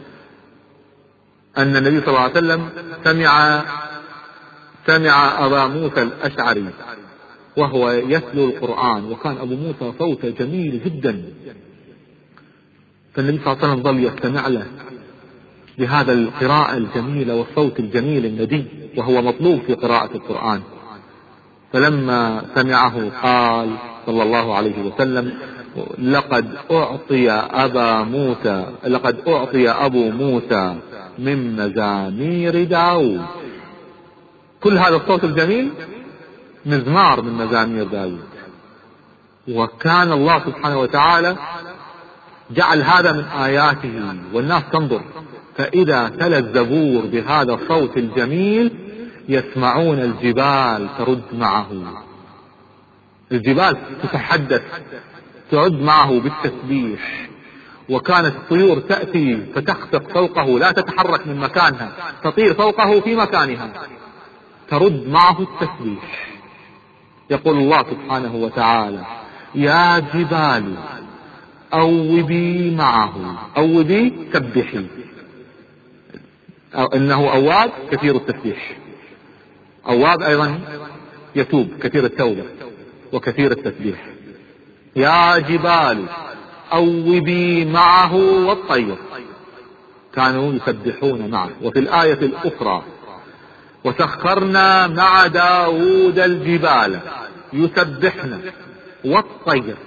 أن النبي صلى الله عليه وسلم سمع سمع أبا موسى الأشعري وهو يتلو القرآن، وكان أبو موسى صوته جميل جدا، فالنبي صلى الله عليه وسلم ظل يستمع له بهذا القراءة الجميلة والصوت الجميل الندي، وهو مطلوب في قراءة القرآن. فلما سمعه قال صلى الله عليه وسلم: لقد أعطي أبا موسى لقد أعطي أبو موسى من مزامير داود. كل هذا الصوت الجميل مزمار من مزامير داود. وكان الله سبحانه وتعالى جعل هذا من آياته، والناس تنظر، فإذا تلا الزبور بهذا الصوت الجميل يسمعون الجبال ترد معه، الجبال تتحدث تعد معه بالتسبيح. وكانت الطيور تأتي فتخفق فوقه، لا تتحرك من مكانها، تطير فوقه في مكانها، ترد معه التسبيح. يقول الله سبحانه وتعالى: يا جبال أوبي معه. أوبي سبحي، أو إنه أواب كثير التسبيح. أواب أيضا يتوب، كثير التوبة وكثير التسبيح. يا جبال أوبي معه والطير، كانوا يسبحون معه. وفي الآية الأخرى: وسخرنا مع داود الجبال يسبحن والطير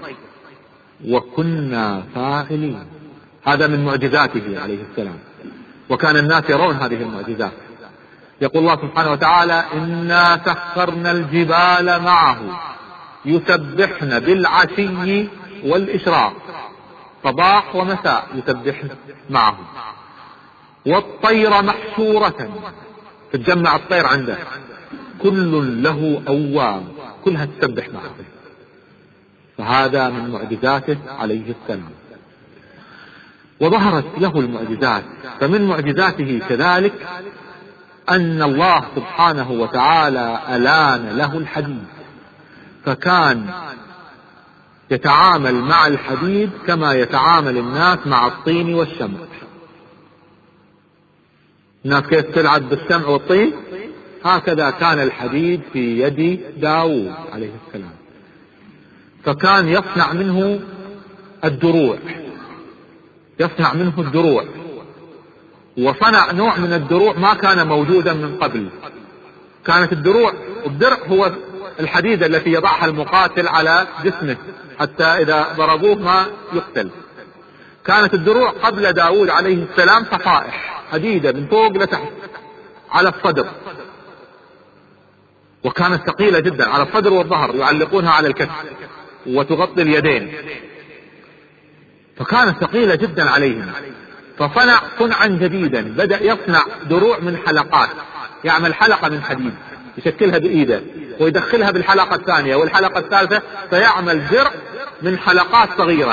وكنا فاعلين. هذا من معجزاته عليه السلام، وكان الناس يرون هذه المعجزات. يقول الله سبحانه وتعالى: إنا سخرنا الجبال معه يسبحن بالعشي والإشراق، صباح ومساء يسبحن معه. والطير محشورة، تتجمع الطير عنده، كل له أواب، كلها تسبح معه. فهذا من معجزاته عليه السلام. وظهرت له المعجزات. فمن معجزاته كذلك أن الله سبحانه وتعالى ألان له الحديد، فكان يتعامل مع الحديد كما يتعامل الناس مع الطين والشمع. الناس كيف تلعب بالشمع والطين، هكذا كان الحديد في يد داود عليه السلام. فكان يصنع منه الدروع، يصنع منه الدروع وصنع نوع من الدروع ما كان موجودا من قبل. كانت الدروع، الدرع هو الحديدة التي يضعها المقاتل على جسمه حتى إذا ضربوه ما يقتل. كانت الدروع قبل داود عليه السلام صفائح حديدة من فوق لتحت على الصدر، وكانت ثقيلة جدا على الصدر والظهر، يعلقونها على الكتف وتغطي اليدين، فكانت ثقيلة جدا عليهم. فصنع صنعا جديدا، بدأ يصنع دروع من حلقات، يعمل حلقة من حديد يشكلها بإيده ويدخلها بالحلقة الثانية والحلقة الثالثة، فيعمل درع من حلقات صغيرة،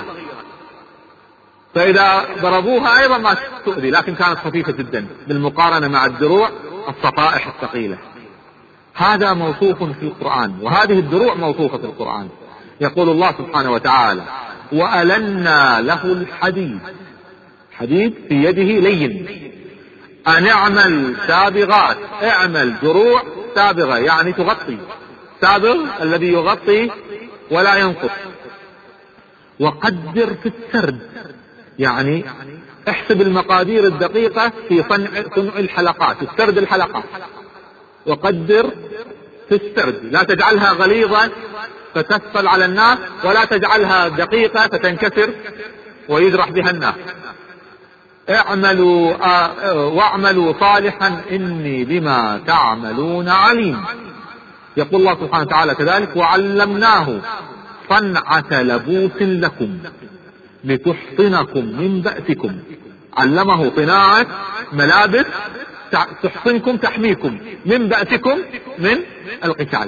فإذا ضربوها أيضا ما تؤذي، لكن كانت خفيفة جدا بالمقارنة مع الدروع الصفائح الثقيلة. هذا موصوف في القرآن، وهذه الدروع موصوفة في القرآن. يقول الله سبحانه وتعالى: وألنا له الحديد، حديد في يده لين، أن اعمل سابغات، اعمل دروع سابغة يعني تغطي، سابغ الذي يغطي ولا ينقص، وقدر في السرد، يعني احسب المقادير الدقيقة في صنع, صنع الحلقات، السرد الحلقات، وقدر في السرد، لا تجعلها غليظة فتثقل على الناس، ولا تجعلها دقيقة فتنكسر ويجرح بها الناس. اعملوا آه واعملوا صالحا إني بما تعملون عليم. يقول الله سبحانه وتعالى كذلك: وعلمناه صنعة لبوس لكم لتحصنكم من بأسكم. علمه صناعة ملابس تحصنكم تحميكم من بأسكم من القتال.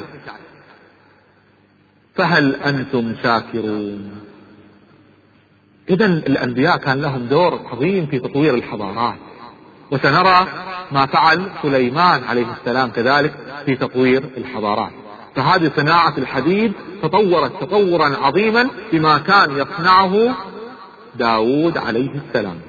فهل أنتم شاكرون؟ إذن الأنبياء كان لهم دور عظيم في تطوير الحضارات، وسنرى ما فعل سليمان عليه السلام كذلك في تطوير الحضارات. فهذه صناعة الحديد تطورت تطورا عظيما بما كان يصنعه داود عليه السلام.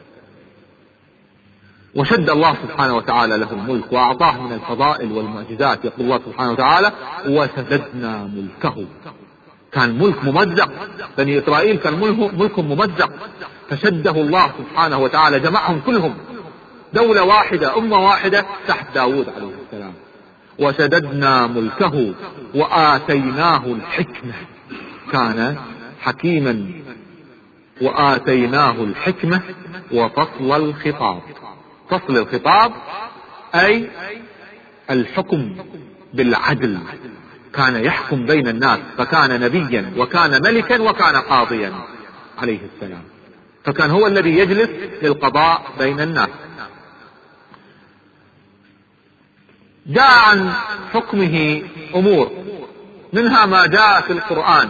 وشد الله سبحانه وتعالى له الملك وأعطاه من الفضائل والمعجزات. يقول الله سبحانه وتعالى: وشددنا ملكه. كان ملك ممزق، بني إسرائيل كان ملكهم ممزق، فشده الله سبحانه وتعالى، جمعهم كلهم دولة واحدة أمة واحدة تحت داود عليه السلام. وشددنا ملكه وآتيناه الحكمة، كان حكيما. وآتيناه الحكمة وفصل الخطاب. فصل الخطاب أي الحكم بالعدل، كان يحكم بين الناس، فكان نبيا وكان ملكا وكان قاضيا عليه السلام، فكان هو الذي يجلس للقضاء بين الناس. جاء عن حكمه أمور، منها ما جاء في القرآن.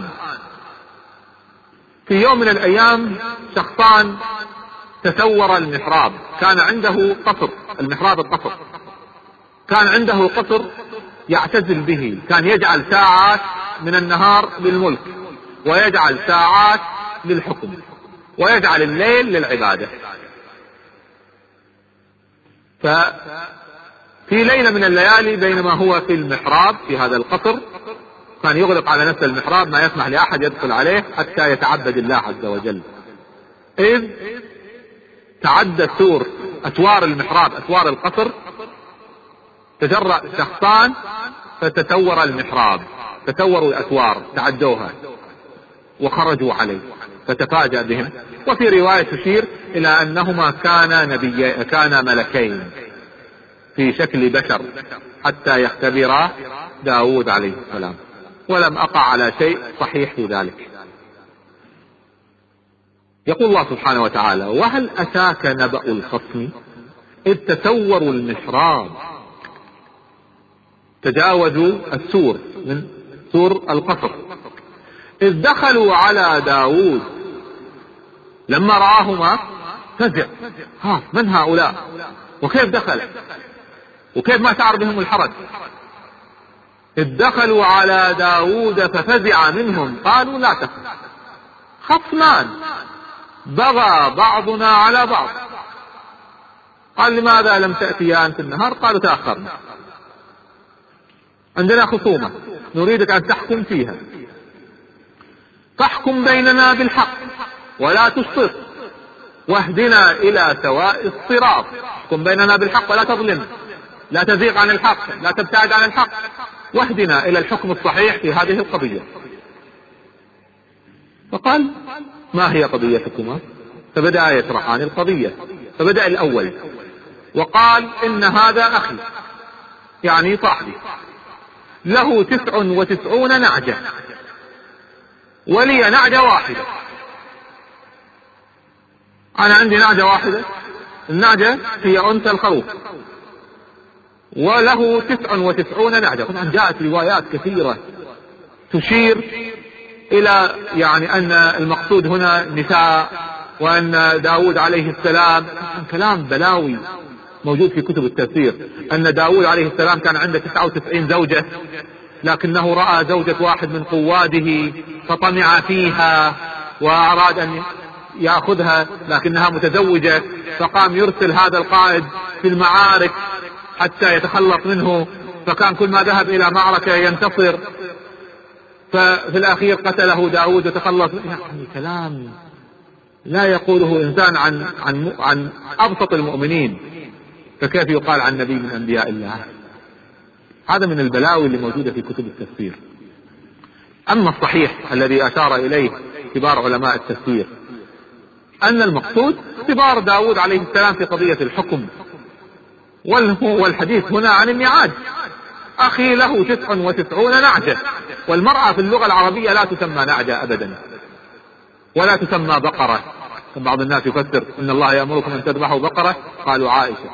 في يوم من الأيام شخصان تسور المحراب، كان عنده قصر، المحراب القصر، كان عنده قصر يعتزل به، كان يجعل ساعات من النهار للملك، ويجعل ساعات للحكم، ويجعل الليل للعبادة. ففي ليلة من الليالي بينما هو في المحراب في هذا القصر، كان يغلق على نفس المحراب، ما يسمح لأحد يدخل عليه حتى يتعبد الله عز وجل، إذ تعدى سور أسوار المحراب، أسوار القصر، تجرأ شخصان فتسور المحراب، تسوروا الأسوار، تعدوها وخرجوا عليه، فتفاجأ بهم. وفي رواية تشير إلى أنهما كانا نبي كانا ملكين في شكل بشر حتى يختبرا داود عليه السلام، ولم أقع على شيء صحيح في ذلك. يقول الله سبحانه وتعالى: وهل أتاك نبأ الخصم إذ تسوروا المحراب، تجاوزوا السور من سور القصر، إذ دخلوا على داود لما رآهما فزع، ها من هؤلاء وكيف دخل وكيف ما شعر بهم الحرج. إذ دخلوا على داود ففزع منهم قالوا لا تخف، خصمان بغى بعضنا على بعض. قال: لماذا لم تأتيان في النهار؟ قالوا: تأخرنا، عندنا خصومة نريدك أن تحكم فيها، فاحكم بيننا بالحق ولا تشطط واهدنا إلى سواء الصراط. احكم بيننا بالحق ولا تظلم، لا تزيغ عن الحق، لا تبتعد عن الحق، واهدنا إلى الحكم الصحيح في هذه القضية. فقال: ما هي قضيتكما؟ فبدأ يشرحان القضية. فبدأ الأول وقال: إن هذا أخي، يعني صاحبي، له تسع وتسعون نعجة ولي نعجة واحدة. أنا عندي نعجة واحدة، النعجة هي أنثى الخروف، وله تسع وتسعون نعجة. طبعا جاءت روايات كثيرة تشير إلى يعني أن المقصود هنا نساء، وأن داود عليه السلام، كلام بلاوي موجود في كتب التفسير، أن داود عليه السلام كان عنده تسعة وتسعين زوجة، لكنه رأى زوجة واحد من قواده فطمع فيها وأراد أن يأخذها، لكنها متزوجة، فقام يرسل هذا القائد في المعارك حتى يتخلص منه، فكان كل ما ذهب إلى معركة ينتصر. ففي الأخير قتله داود وتخلص. يعني كلام لا يقوله إنسان عن, عن, عن أبسط المؤمنين، فكيف يقال عن نبي من أنبياء الله؟ هذا من البلاوي اللي موجودة في كتب التفسير. أما الصحيح الذي أشار إليه كبار علماء التفسير أن المقصود اختبار داود عليه السلام في قضية الحكم، والحديث هنا عن النعاج. أخي له تسع وتسعون نعجة، والمرأة في اللغة العربية لا تسمى نعجة أبدا، ولا تسمى بقرة. بعض الناس يفسر إن الله يأمركم أن تذبحوا بقرة، قالوا عائشة.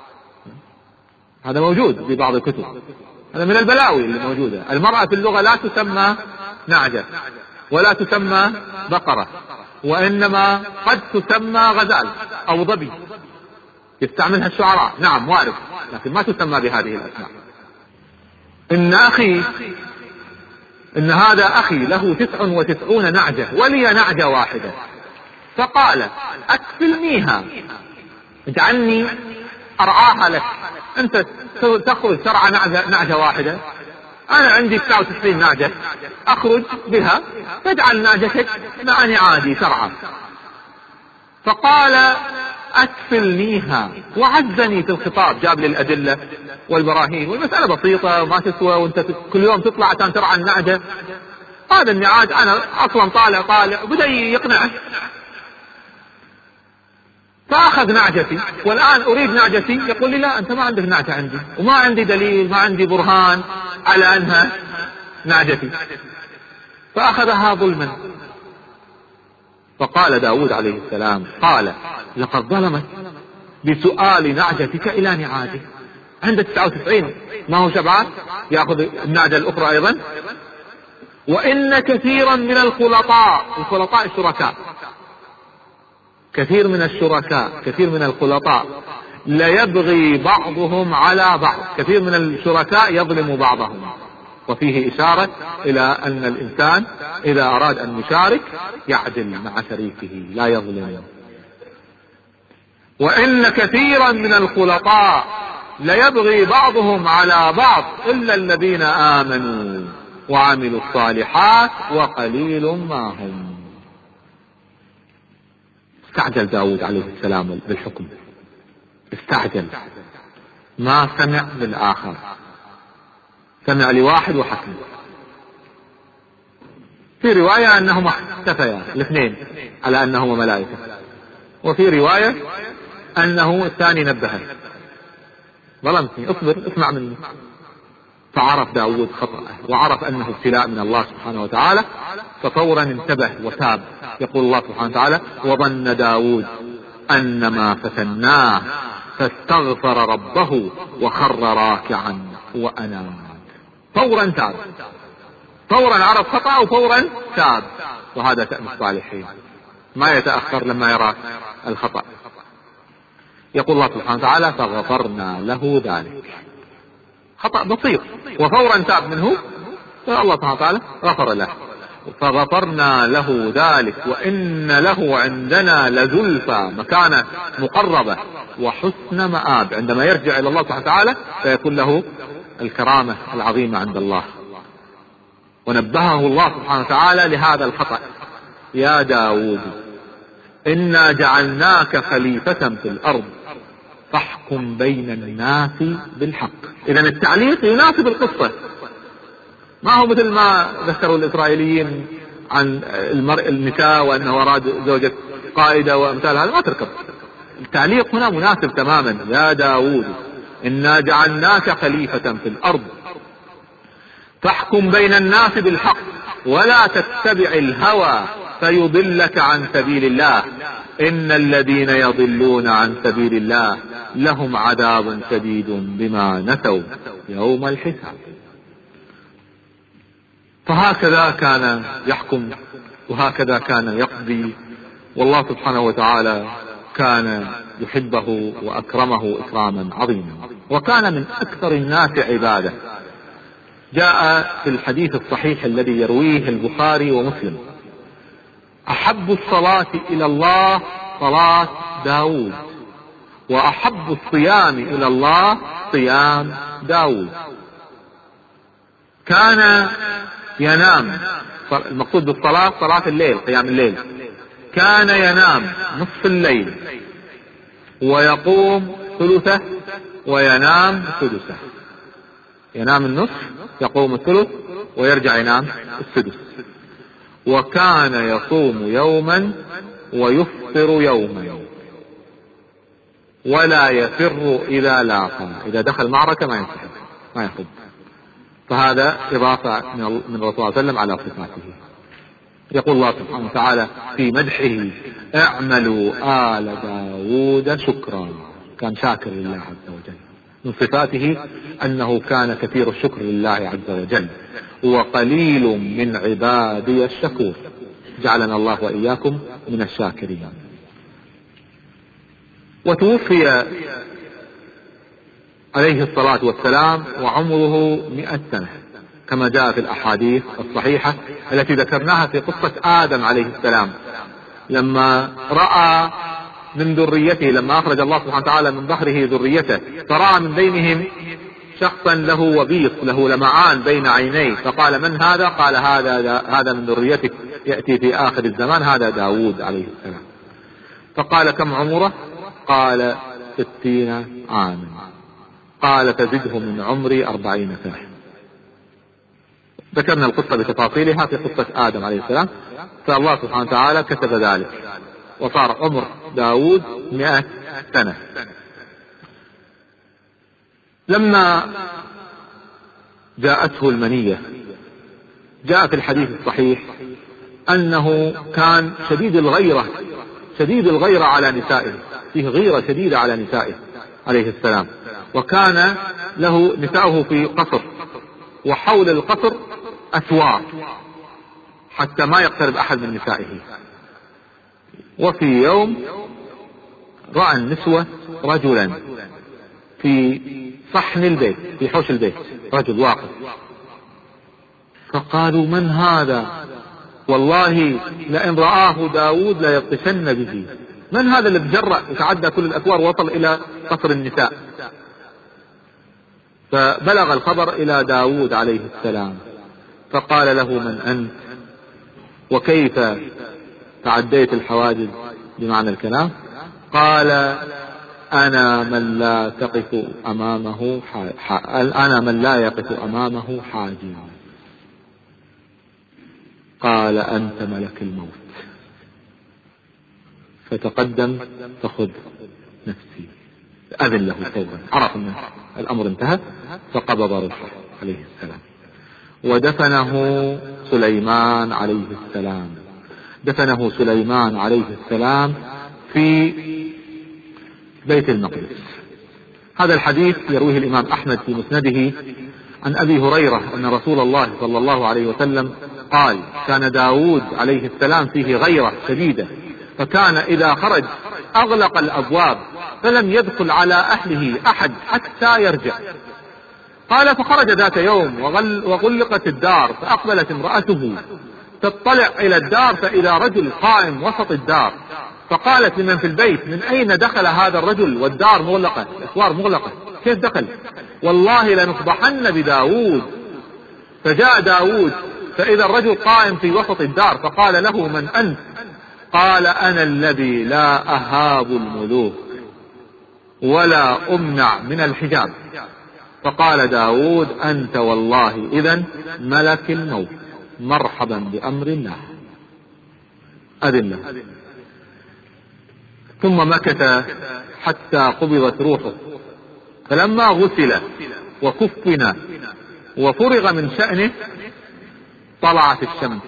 هذا موجود في بعض الكتب، هذا من البلاوي اللي موجودة. المرأة في اللغة لا تسمى نعجة ولا تسمى بقرة، وإنما قد تسمى غزال أو ظبي يستعملها الشعراء، نعم وارد، لكن ما تسمى بهذه الأسماء. إن أخي إن هذا أخي له تسع وتسعون نعجة ولي نعجة واحدة، فقال أكفلنيها، اجعلني أرعاها لك، أنت تخرج ترعى نعجة, نعجة واحدة، أنا عندي تسعة وتسعين نعجة أخرج بها، تجعل نعجتك مع نعاجي ترعى. فقال أكفلنيها، وعزني في الخطاب، جاب لي الأدلة والبراهين، والمسألة بسيطة وما تسوى، وانت كل يوم تطلع عشان ترعى النعجة، هذا النعاج أنا أصلا طالع طالع، بدأ يقنعه. فأخذ نعجتي، والآن أريد نعجتي، يقول لي لا أنت ما عندك نعجة عندي، وما عندي دليل، ما عندي برهان على أنها نعجتي. فأخذها ظلما. فقال داود عليه السلام قال لقد ظلمت بسؤال نعجتك إلى نعاجه. عند تسعة وتسعين ما هو شبعان يأخذ النعجة الأخرى أيضا. وإن كثيرا من الخلطاء، الخلطاء الشركاء، كثير من الشركاء كثير من الخلطاء لا يبغي بعضهم على بعض، كثير من الشركاء يظلم بعضهم. وفيه إشارة إلى أن الإنسان إذا أراد أن يشارك يعدل مع شريكه لا يظلم. وإن كثيرا من الخلطاء لا يبغي بعضهم على بعض إلا الذين آمنوا وعملوا الصالحات وقليل ما هم. استعجل داود عليه السلام بالحكم، استعجل، ما سمع للآخر، سمع لواحد وحكم. في رواية أنهما اختفيا الاثنين على أنهما ملائكة، وفي رواية أنه الثاني نبهه، ظلمتني اصبر اسمع مني. فعرف داود خطأه وعرف أنه ابتلاء من الله سبحانه وتعالى، ففورا انتبه وتاب. يقول الله سبحانه وتعالى وظن داود أنما فتناه فاستغفر ربه وخر راكعا وأناب. فورا تاب، فورا عرف خطأه وفورا تاب. وهذا شأن الصالحين، ما يتأخر لما يرى الخطأ. يقول الله سبحانه وتعالى فغفرنا له ذلك، خطأ بسيط وفورا تاب منه، فالله سبحانه وتعالى غفر له. فغفرنا له ذلك وإن له عندنا لزلفى، مكانة مقربة، وحسن مآب. عندما يرجع إلى الله سبحانه وتعالى فيكون له الكرامة العظيمة عند الله. ونبهه الله سبحانه وتعالى لهذا الخطأ: يا داود إنا جعلناك خليفة في الأرض فاحكم بين الناس بالحق. إذن التعليق يناسب القصة، ما هو مثل ما ذكروا الإسرائيليين عن المرء النساء وأنه أراد زوجة قائدة وأمثال هذا، ما تركب. التعليق هنا مناسب تماما: يا داود إنا جعلناك خليفة في الأرض فاحكم بين الناس بالحق ولا تتبع الهوى فيضلك عن سبيل الله إن الذين يضلون عن سبيل الله لهم عذاب شديد بما نسوا يوم الحساب. فهكذا كان يحكم وهكذا كان يقضي، والله سبحانه وتعالى كان يحبه وأكرمه إكراما عظيما، وكان من أكثر الناس عبادة. جاء في الحديث الصحيح الذي يرويه البخاري ومسلم: أحب الصلاة إلى الله صلاة داود، وأحب الصيام إلى الله صيام داود. كان ينام، المقصود بالصلاة صلاة الليل قيام الليل، كان ينام نصف الليل ويقوم ثلثه وينام ثلثه، ينام النصف يقوم الثلث ويرجع ينام السدس. وكان يصوم يوما ويفطر يوما ولا يفر إذا لاقى، إذا دخل معركة ما ينسحب ما يخرج. فهذا إضافة من الرسول صلى الله عليه وسلم على صفاته. يقول الله سبحانه وتعالى في مدحه: اعملوا آل داود شكرا، كان شاكر لله عز وجل. من صفاته أنه كان كثير الشكر لله عز وجل، وقليل من عبادي الشكور، جعلنا الله وإياكم من الشاكرين. وتوفي عليه الصلاة والسلام وعمره مئة سنة كما جاء في الأحاديث الصحيحة التي ذكرناها في قصة آدم عليه السلام، لما رأى من ذريته، لما أخرج الله سبحانه وتعالى من ظهره ذريته، فرأى من بينهم شخصا له وبيص له لمعان بين عينيه، فقال: من هذا؟ قال: هذا هذا من ذريتك يأتي في آخر الزمان، هذا داود عليه السلام. فقال: كم عمره؟ قال: ستين عاما. قال: تزده من عمري أربعين سنة. ذكرنا القصة بتفاصيلها في قصة آدم عليه السلام، فالله سبحانه وتعالى كتب ذلك وصار عمر داود مئة سنة. لما جاءته المنية جاء في الحديث الصحيح أنه كان شديد الغيرة شديد الغيرة على نسائه، فيه غيرة شديدة على نسائه عليه السلام، وكان له نساؤه في قصر، وحول القصر أسوار حتى ما يقترب أحد من نسائه. وفي يوم رأى النسوة رجلا في صحن البيت، في حوش البيت، رجل واقف، فقالوا: من هذا؟ والله لئن رآه داود لا يبطشن به. من هذا اللي بجرأ وتعدى كل الأسوار ووصل إلى قصر النساء؟ فبلغ الخبر إلى داود عليه السلام، فقال له: من أنت؟ وكيف تعديت الحواجز بمعنى الكلام؟ قال: أنا من لا تقف أمامه ح... أنا من لا يقف أمامه حاجز. قال: أنت ملك الموت، فتقدم فخذ نفسي. أذن له فورا، عرف أن الأمر انتهى، فقبض روحه عليه السلام. ودفنه سليمان عليه السلام دفنه سليمان عليه السلام في بيت المقدس. هذا الحديث يرويه الإمام أحمد في مسنده عن أبي هريرة أن رسول الله صلى الله عليه وسلم قال: كان داود عليه السلام فيه غيرة شديدة، فكان إذا خرج أغلق الأبواب فلم يدخل على أهله أحد حتى يرجع. قال: فخرج ذات يوم وغل وغلقت الدار، فأقبلت امرأته تطلع إلى الدار فإذا رجل قائم وسط الدار، فقالت لمن في البيت: من أين دخل هذا الرجل والدار مغلقة، الأسوار مغلقة، كيف دخل؟ والله لنصبحن بداود. فجاء داود فإذا الرجل قائم في وسط الدار، فقال له: من أنت؟ قال: أنا الذي لا أهاب الملوك ولا أمنع من الحجاب. فقال داود: أنت والله إذن ملك الموت، مرحبا بأمر الله، أذن له. ثم مكث حتى قبضت روحه، فلما غسل وكفن وفرغ من شأنه طلعت الشمس،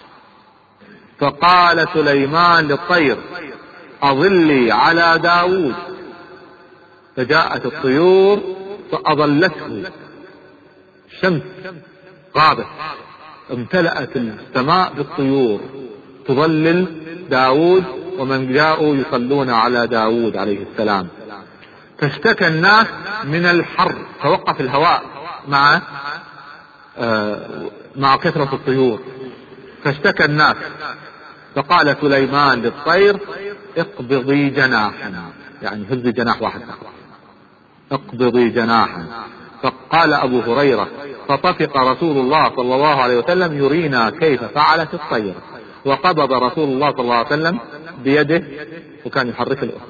فقال سليمان للطير: أظلي على داود. فجاءت الطيور فأظلته، الشمس غابت، امتلأت السماء بالطيور تظلل داود ومن جاءوا يصلون على داود عليه السلام. فاشتكى الناس من الحر، توقف الهواء مع آه مع كثرة الطيور، فاشتكى الناس، فقال سليمان للطير: اقبضي جناحا، يعني هز جناح واحد فقط، اقبضي جناحا. فقال أبو هريرة فطفق رسول الله صلى الله عليه وسلم يرينا كيف فعلت الطير، وقبض رسول الله صلى الله عليه وسلم بيده وكان يحرك الأخرى.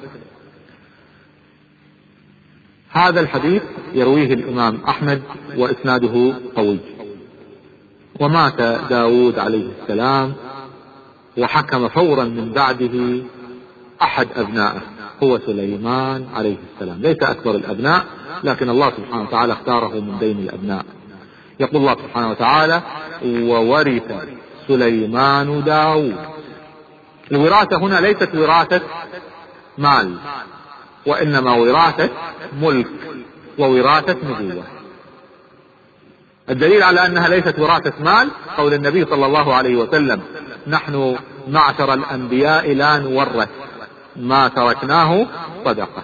هذا الحديث يرويه الإمام أحمد وإسناده قوي. ومات داود عليه السلام وحكم فورا من بعده أحد أبنائه هو سليمان عليه السلام، ليس أكبر الأبناء لكن الله سبحانه وتعالى اختاره من بين الأبناء. يقول الله سبحانه وتعالى: وورث سليمان داود. الوراثة هنا ليست وراثة مال، وإنما وراثة ملك ووراثة نبوة. الدليل على أنها ليست وراثة مال قول النبي صلى الله عليه وسلم: نحن معشر الأنبياء لا نورث ما تركناه صدقة.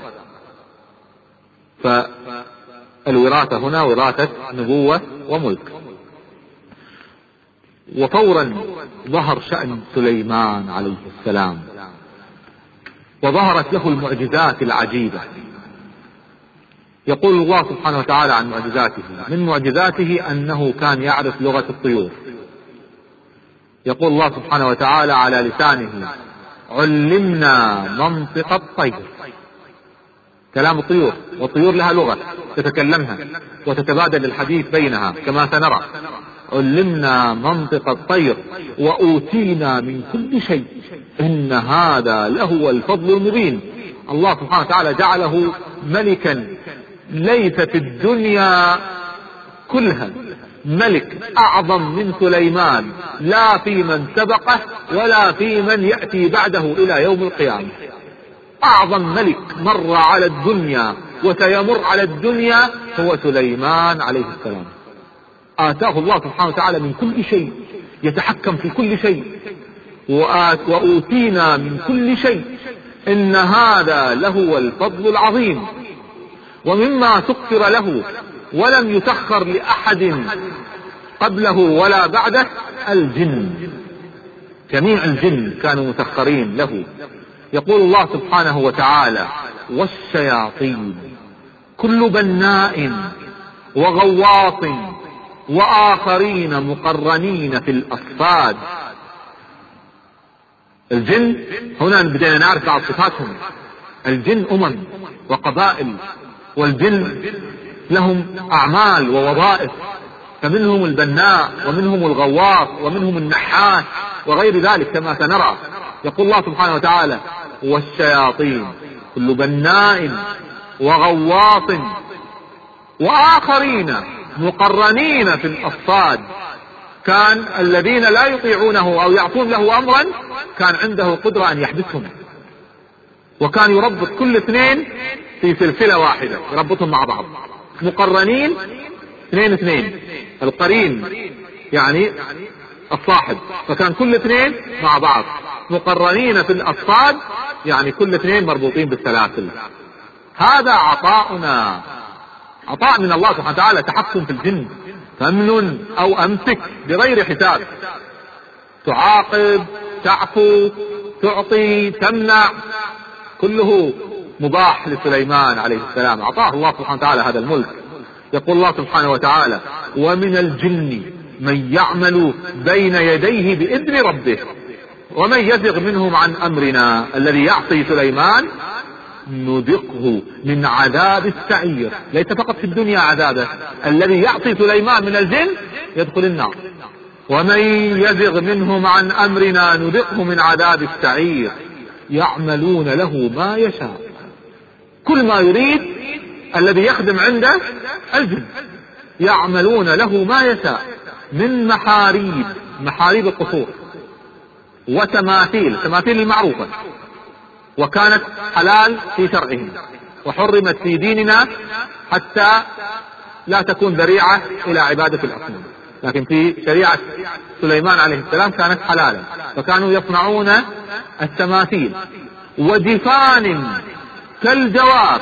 فالوراثة هنا وراثة نبوة وملك. وفورا ظهر شأن سليمان عليه السلام وظهرت له المعجزات العجيبة. يقول الله سبحانه وتعالى عن معجزاته: من معجزاته أنه كان يعرف لغة الطيور. يقول الله سبحانه وتعالى على لسانه: علمنا منطق الطير. كلام الطيور، والطيور لها لغة تتكلمها وتتبادل الحديث بينها كما سنرى. علمنا منطق الطير وأوتينا من كل شيء إن هذا لهو الفضل المبين. الله سبحانه وتعالى جعله ملكا ليس في الدنيا كلها ملك أعظم من سليمان، لا في من سبقه ولا في من يأتي بعده إلى يوم القيامة. أعظم ملك مر على الدنيا وسيمر على الدنيا هو سليمان عليه السلام. آتاه الله سبحانه وتعالى من كل شيء، يتحكم في كل شيء. وأوتينا من كل شيء إن هذا لهو الفضل العظيم. ومما سخر له ولم يسخر لأحد قبله ولا بعده الجن، جميع الجن كانوا مسخرين له. يقول الله سبحانه وتعالى: والشياطين كل بناء وغواص وآخرين مقرنين في الأصفاد. الجن هنا بدأنا نعرف بعض صفاتهم. الجن أمم وقبائل، والجن لهم أعمال ووظائف، فمنهم البناء ومنهم الغواص ومنهم النحاس وغير ذلك كما سنرى. يقول الله سبحانه وتعالى: والشياطين كل بناء وغواص وآخرين مقرنين في الأصفاد. كان الذين لا يطيعونه أو يعطون له أمرا كان عنده قدرة أن يحبسهم، وكان يربط كل اثنين في سلسلة واحدة، يربطهم مع بعض مقرنين اثنين اثنين. القرين يعني الصاحب، فكان كل اثنين مع بعض. مقرنين في الأصفاد يعني كل اثنين مربوطين بالسلاسل. هذا عطاؤنا، عطاء من الله سبحانه وتعالى، تحكم في الجن. فامنن أو أمسك بغير حساب، تعاقب، تعفو، تعطي، تمنع، كله مباح لسليمان عليه السلام. أعطاه الله سبحانه وتعالى هذا الملك. يقول الله سبحانه وتعالى: ومن الجن من يعمل بين يديه بإذن ربه ومن يزغ منهم عن أمرنا. الذي يعصي سليمان نذقه من عذاب السعير. ليس فقط في الدنيا عذابه، الذي يعصي سليمان من الجن يدخل النار. ومن يزغ منهم عن أمرنا نذقه من عذاب السعير. يعملون له ما يشاء، كل ما يريد الذي يخدم عنده الجن. يعملون له ما يشاء من محاريب، محاريب القصور، وتماثيل، تماثيل المعروفة، وكانت حلال في شرعهم وحرمت في ديننا حتى لا تكون ذريعة إلى عبادة الأصنام، لكن في شريعة سليمان عليه السلام كانت حلالا. فكانوا يصنعون التماثيل. وجفان كالجواب،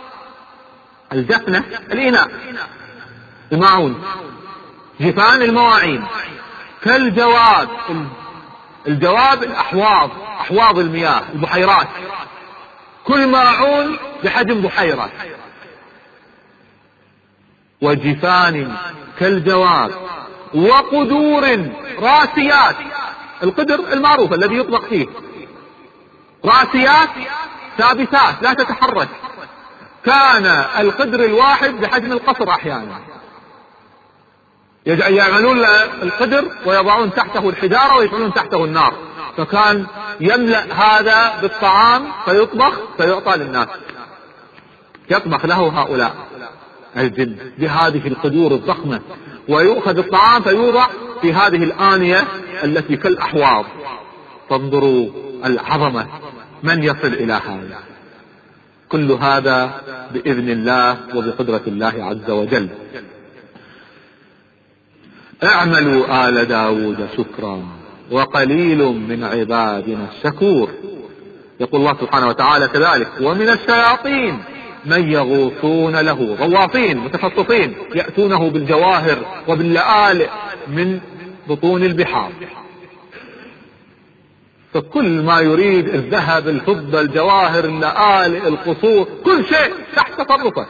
الجفنة الإناء، الماعون، جفان المواعين. كالجواب، الجواب الأحواض، أحواض المياه، البحيرات، كل ماعون بحجم بحيرة. وجفان كالجواب وقدور راسيات. القدر المعروف الذي يطبق فيه، راسيات ثابتات لا تتحرك. كان القدر الواحد بحجم القصر أحيانا، يعملون القدر ويضعون تحته الحجارة ويفعلون تحته النار، فكان يملأ هذا بالطعام فيطبخ فيعطى للناس، يطبخ له هؤلاء الجن بهذه القدور الضخمة، ويؤخذ الطعام فيوضع في هذه الآنية التي كالأحواض. فانظروا العظمة، من يصل إلى هذا؟ كل هذا بإذن الله وبقدرة الله عز وجل. اعملوا آل داود شكرا وقليل من عبادنا الشكور. يقول الله سبحانه وتعالى كذلك: ومن الشياطين من يغوصون له، غواصين متخصصين يأتونه بالجواهر وباللآلئ من بطون البحار. فكل ما يريد الذهب، الفضة، الجواهر، اللآلئ، القصور، كل شيء تحت تصرفه.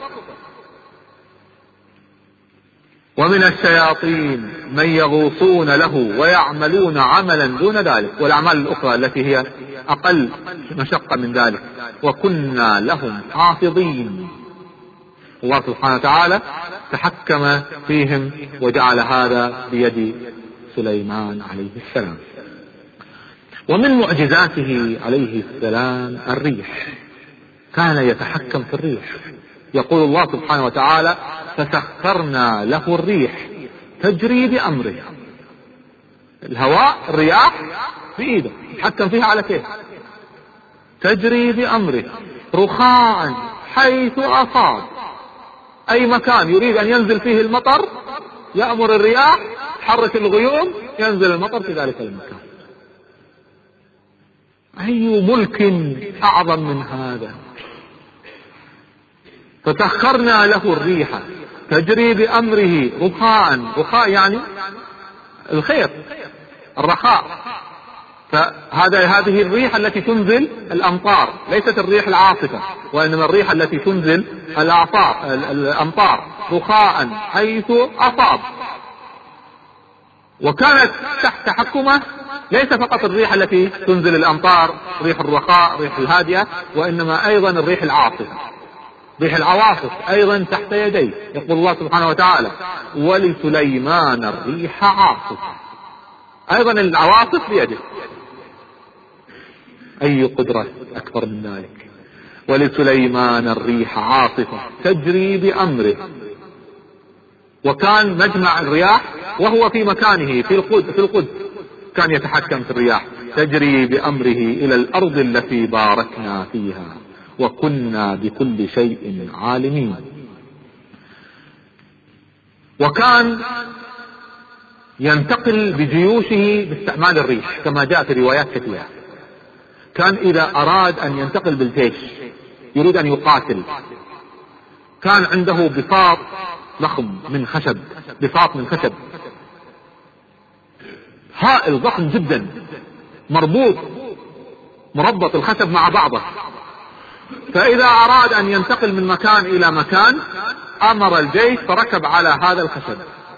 ومن الشياطين من يغوصون له ويعملون عملا دون ذلك، والأعمال الأخرى التي هي أقل مشقة من ذلك، وكنا لهم حافظين. الله سبحانه وتعالى تحكم فيهم وجعل هذا بيد سليمان عليه السلام. ومن معجزاته عليه السلام الريح، كان يتحكم في الريح. يقول الله سبحانه وتعالى: فسخرنا له الريح تجري بأمره. الهواء، الرياح في ايده، يتحكم فيها على كيف، تجري بأمره رخاء حيث أصاب. أي مكان يريد أن ينزل فيه المطر يأمر الرياح تحرك الغيوم، ينزل المطر في ذلك المكان. أي ملك أعظم من هذا؟ فسخرنا له الريح تجري بأمره رخاء. رخاء يعني الخير، الرخاء. فهذا هذه الريح التي تنزل الأمطار، ليست الريح العاصفة، وإنما الريح التي تنزل الأعصار الأمطار. رخاء حيث أصاب. وكانت تحت تحكمه ليس فقط الريح التي تنزل الأمطار، ريح الرخاء، ريح الهادئة، وإنما أيضا الريح العاصفة، ريح العواصف أيضا تحت يديه. يقول الله سبحانه وتعالى: ولسليمان الريح عاصفة. أيضا العواصف بيده. أي قدرة أكبر من ذلك؟ ولسليمان الريح عاصفة تجري بأمره. وكان مجمع الرياح وهو في مكانه في القدس، في القدس كان يتحكم في الرياح، تجري بأمره إلى الأرض التي باركنا فيها وكنا بكل شيء عالمين. وكان ينتقل بجيوشه باستعمال الريح كما جاء في روايات كثيرة. كان إذا أراد أن ينتقل بالجيش يريد أن يقاتل، كان عنده بساط ضخم من خشب، بساط من خشب هائل ضخم جدا، مربوط مربط الخشب مع بعضه. فإذا أراد أن ينتقل من مكان إلى مكان أمر الجيش فركب على هذا الخشب،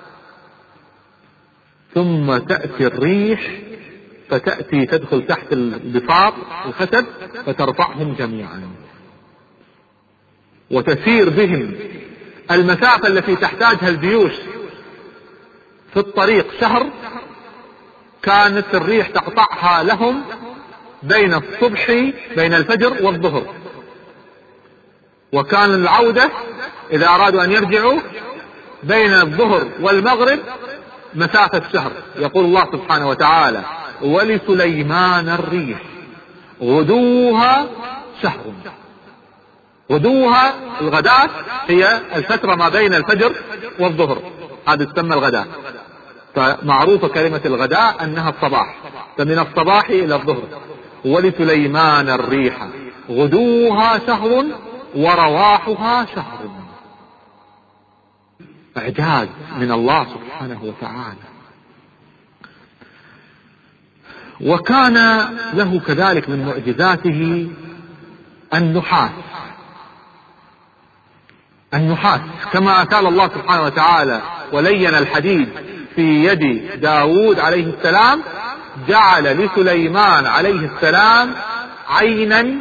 ثم تأتي الريح فتأتي تدخل تحت البساط الخشب فترفعهم جميعا وتسير بهم المسافة التي تحتاجها الجيوش في الطريق شهر، كانت الريح تقطعها لهم بين الصبح، بين الفجر والظهر. وكان العودة إذا أرادوا أن يرجعوا بين الظهر والمغرب مسافة شهر. يقول الله سبحانه وتعالى: ولسليمان الريح غدوها شهر. غدوها الغداة هي الفترة ما بين الفجر والظهر، هذا تسمى الغداة. فمعروفة كلمة الغداء أنها الصباح، فمن الصباح إلى الظهر. ولسليمان الريح غدوها شهر ورواحها شهر. إعجاز من الله سبحانه وتعالى. وكان له كذلك من معجزاته النحاس. النحاس، كما قال الله سبحانه وتعالى ولين الحديد في يد داود عليه السلام، جعل لسليمان عليه السلام عينا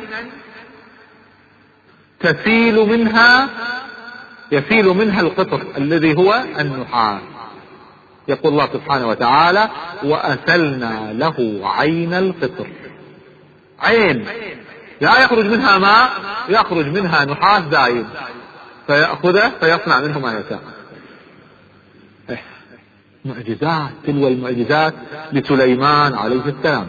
تسيل منها يسيل منها القطر الذي هو النحاس. يقول الله سبحانه وتعالى وأسلنا له عين القطر، عين لا يخرج منها ماء، يخرج منها نحاس دائم، فيأخذه فيصنع منه ما يشاء. معجزات تلو المعجزات لسليمان عليه السلام.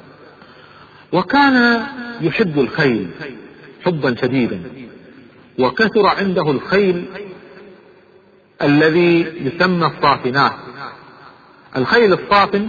وكان يحب الخيل حبا شديدا، وكثر عنده الخيل الذي يسمى الصافنات. الخيل الصافن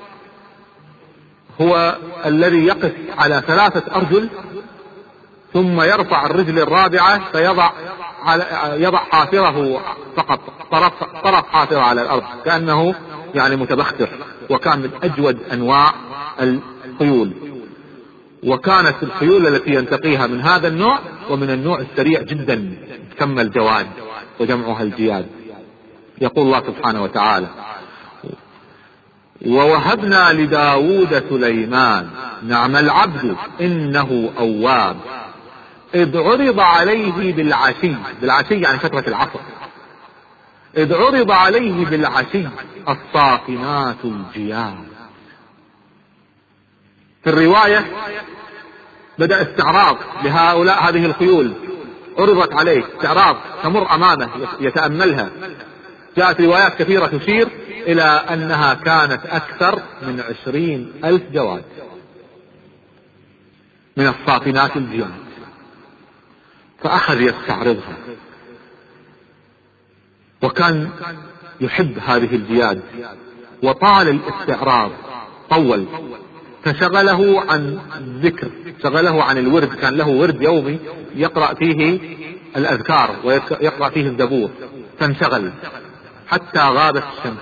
هو الذي يقف على ثلاثة أرجل ثم يرفع الرجل الرابعة فيضع على يضع حافره فقط، طرف طرف حافره على الأرض كأنه يعني متبختر. وكان من أجود أنواع الخيول، وكانت الخيول التي ينتقيها من هذا النوع ومن النوع السريع جدا تسمى الجواد وجمعها الجياد. يقول الله سبحانه وتعالى ووهبنا لداود سليمان نعم العبد إنه أواب إذ عرض عليه بالعشي، بالعشي يعني فترة العصر، إذ عرض عليه بالعشي الصافنات الجياد. في الرواية بدأ استعراض لهؤلاء هذه الخيول، عرضت عليه استعراض تمر أمامه يتأملها. جاءت روايات كثيرة تشير إلى أنها كانت أكثر من عشرين ألف جواد من الصافنات الجياد، فأخذ يستعرضها. وكان يحب هذه الجياد، وطال الاستعراض طول، فشغله عن الذكر، شغله عن الورد. كان له ورد يومي يقرأ فيه الأذكار ويقرأ فيه الزبور، فانشغل حتى غابت الشمس.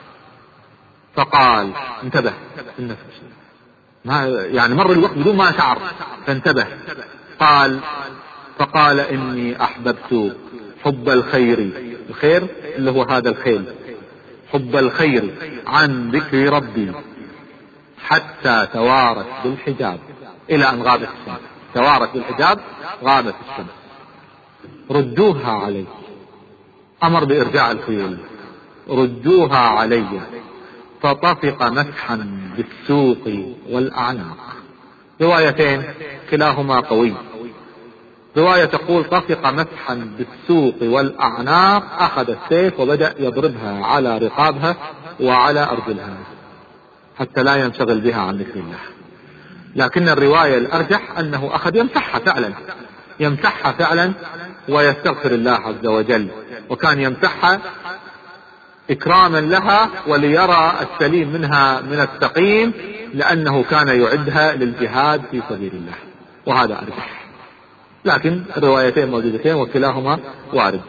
فقال انتبه النفس، ما يعني مر الوقت بدون ما شعر، فانتبه. قال فقال إني أحببت حب الخير، الخير اللي هو هذا الخيل، حب الخير عن ذكر ربي حتى توارت بالحجاب إلى أن غابت الشمس. توارت بالحجاب غابت الشمس. ردوها علي، أمر بإرجاع الخيول، ردوها علي فطفق مسحا بالسوق والأعناق. روايتين كلاهما قوي. رواية تقول طفق مسحا بالسوق والأعناق، أخذ السيف وبدأ يضربها على رقابها وعلى أرجلها حتى لا ينشغل بها عن ذكر الله. لكن الرواية الأرجح أنه أخذ يمسحها فعلا، يمسحها فعلا ويستغفر الله عز وجل، وكان يمسحها إكراما لها وليرى السليم منها من السقيم، لأنه كان يعدها للجهاد في سبيل الله، وهذا أرجح. لكن الروايتين موجودتين وكلاهما وارد.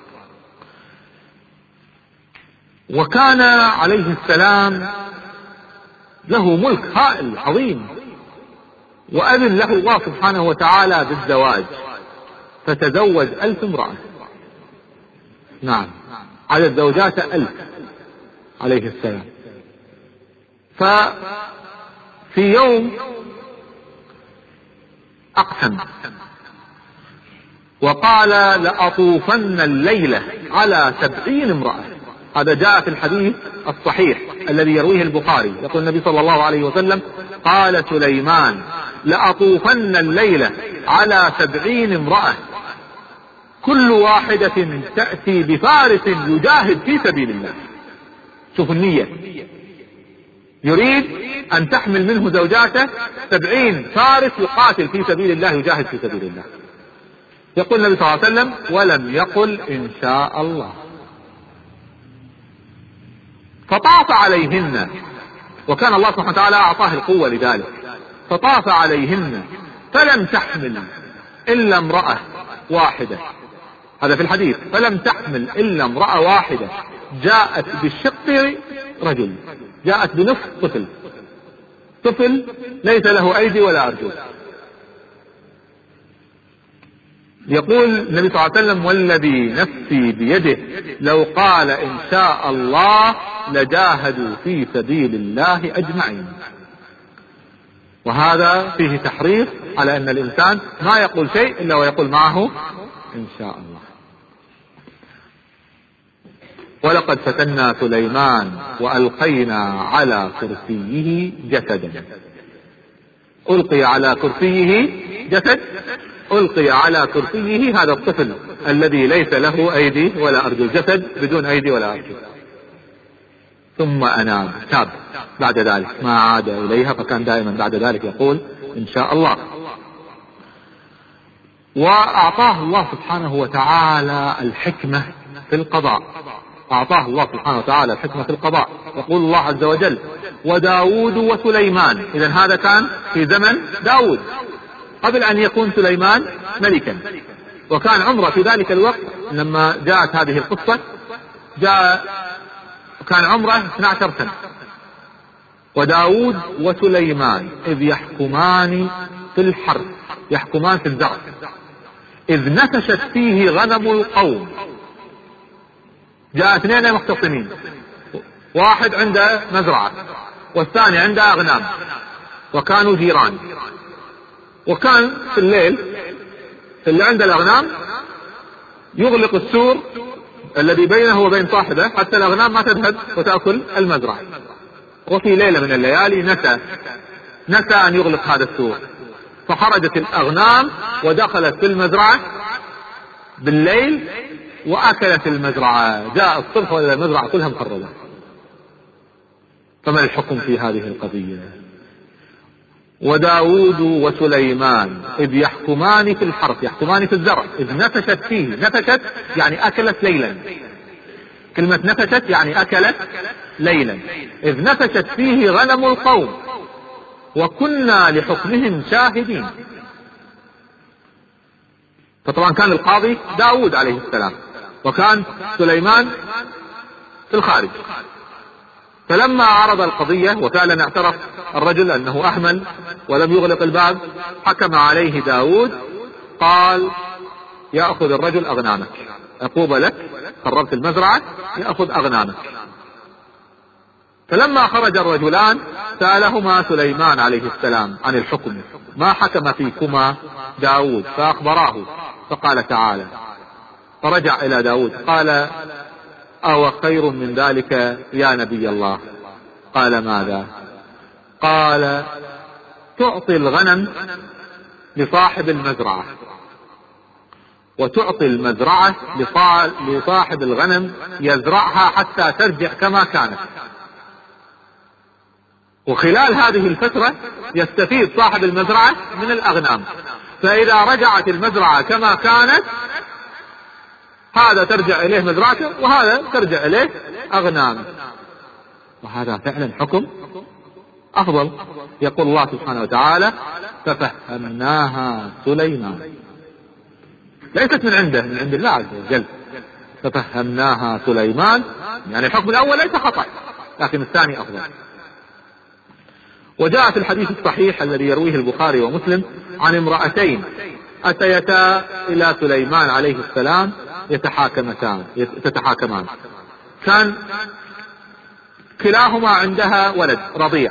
وكان عليه السلام له ملك هائل عظيم، وأذن له الله سبحانه وتعالى بالزواج، فتزوج ألف امرأة. نعم، عدد زوجات ألف عليه السلام. ففي يوم أقسم وقال لأطوفن الليلة على سبعين امرأة. هذا جاء في الحديث الصحيح الذي يرويه البخاري. يقول النبي صلى الله عليه وسلم قال سليمان لأطوفن الليلة على سبعين امرأة كل واحدة تأتي بفارس يجاهد في سبيل الله. شوف النية، يريد أن تحمل منه زوجاته سبعين فارس يقاتل في سبيل الله، يجاهد في سبيل الله. يقول النبي صلى الله عليه وسلم ولم يقل إن شاء الله، فطاف عليهن، وكان الله سبحانه وتعالى أعطاه القوة لذلك، فطاف عليهن فلم تحمل إلا امرأة واحدة. هذا في الحديث، فلم تحمل إلا امرأة واحدة جاءت بالشق رجل، جاءت بنصف طفل، طفل ليس له أيدي ولا أرجل. يقول النبي صلى الله عليه وسلم: والذي نفسي بيده لو قال إن شاء الله لجاهدوا في سبيل الله أجمعين. وهذا فيه تحريص على أن الإنسان ما يقول شيء إلا ويقول معه إن شاء الله. ولقد فتنا سليمان وألقينا على كرسيه جسدا. ألقي على كرسيه جسد، ألقي على كرسيه هذا الطفل الذي ليس له أيدي ولا أرجل، جسد بدون أيدي ولا أرجل. ثم أناب، تاب بعد ذلك، ما عاد إليها، فكان دائما بعد ذلك يقول إن شاء الله. وأعطاه الله سبحانه وتعالى الحكمة في القضاء، أعطاه الله سبحانه وتعالى الحكمة في القضاء. يقول الله عز وجل: وداود وسليمان. إذن هذا كان في زمن داود قبل أن يكون سليمان ملكا، وكان عمره في ذلك الوقت لما جاءت هذه القصة جاء كان عمره اثنتا عشرة سنة. وداود وسليمان إذ يحكمان في الحرث، يحكمان في الزرع، إذ نفشت فيه غنم القوم. جاء اثنين مختصمين، واحد عنده مزرعة والثاني عنده أغنام، وكانوا جيران. وكان في الليل اللي عنده الأغنام يغلق السور الذي بينه وبين صاحبه حتى الأغنام ما تذهب وتأكل المزرعة. وفي ليلة من الليالي نسى نسى أن يغلق هذا السور، فخرجت الأغنام ودخلت في المزرعة بالليل وأكلت المزرعة. جاء الصبح وإلى المزرعة كلها مخربة. فما الحكم في هذه القضية؟ وداود وسليمان إذ يحكمان في الحرث، يحكمان في الزرع، إذ نفشت فيه، نفشت يعني أكلت ليلا، كلمة نفشت يعني أكلت ليلا، إذ نفشت فيه غنم القوم وكنا لحكمهم شاهدين. فطبعا كان القاضي داود عليه السلام، وكان سليمان في الخارج. فلما عرض القضية وفعلا اعترف الرجل أنه أهمل ولم يغلق الباب، حكم عليه داود، قال: يأخذ الرجل أغنامك، عقوبة لك، قربت المزرعة، يأخذ أغنامك. فلما خرج الرجلان سألهما سليمان عليه السلام عن الحكم: ما حكم فيكما داود؟ فأخبراه، فقال تعالى، فرجع إلى داود قال: أو خير من ذلك يا نبي الله؟ قال: ماذا؟ قال: تعطي الغنم لصاحب المزرعة، وتعطي المزرعة لصاحب الغنم يزرعها حتى ترجع كما كانت، وخلال هذه الفترة يستفيد صاحب المزرعة من الأغنام، فإذا رجعت المزرعة كما كانت هذا ترجع إليه مزرعته وهذا ترجع إليه أغنامه. وهذا فعلا حكم أفضل. يقول الله سبحانه وتعالى: ففهمناها سليمان. ليست من عنده، من عند الله عز وجل. ففهمناها سليمان، يعني الحكم الأول ليس خطأ، لكن الثاني أفضل. وجاء في الحديث الصحيح الذي يرويه البخاري ومسلم عن امرأتين أتيتا إلى سليمان عليه السلام يتحاكمتان تتحاكمان. كان كلاهما عندها ولد رضيع،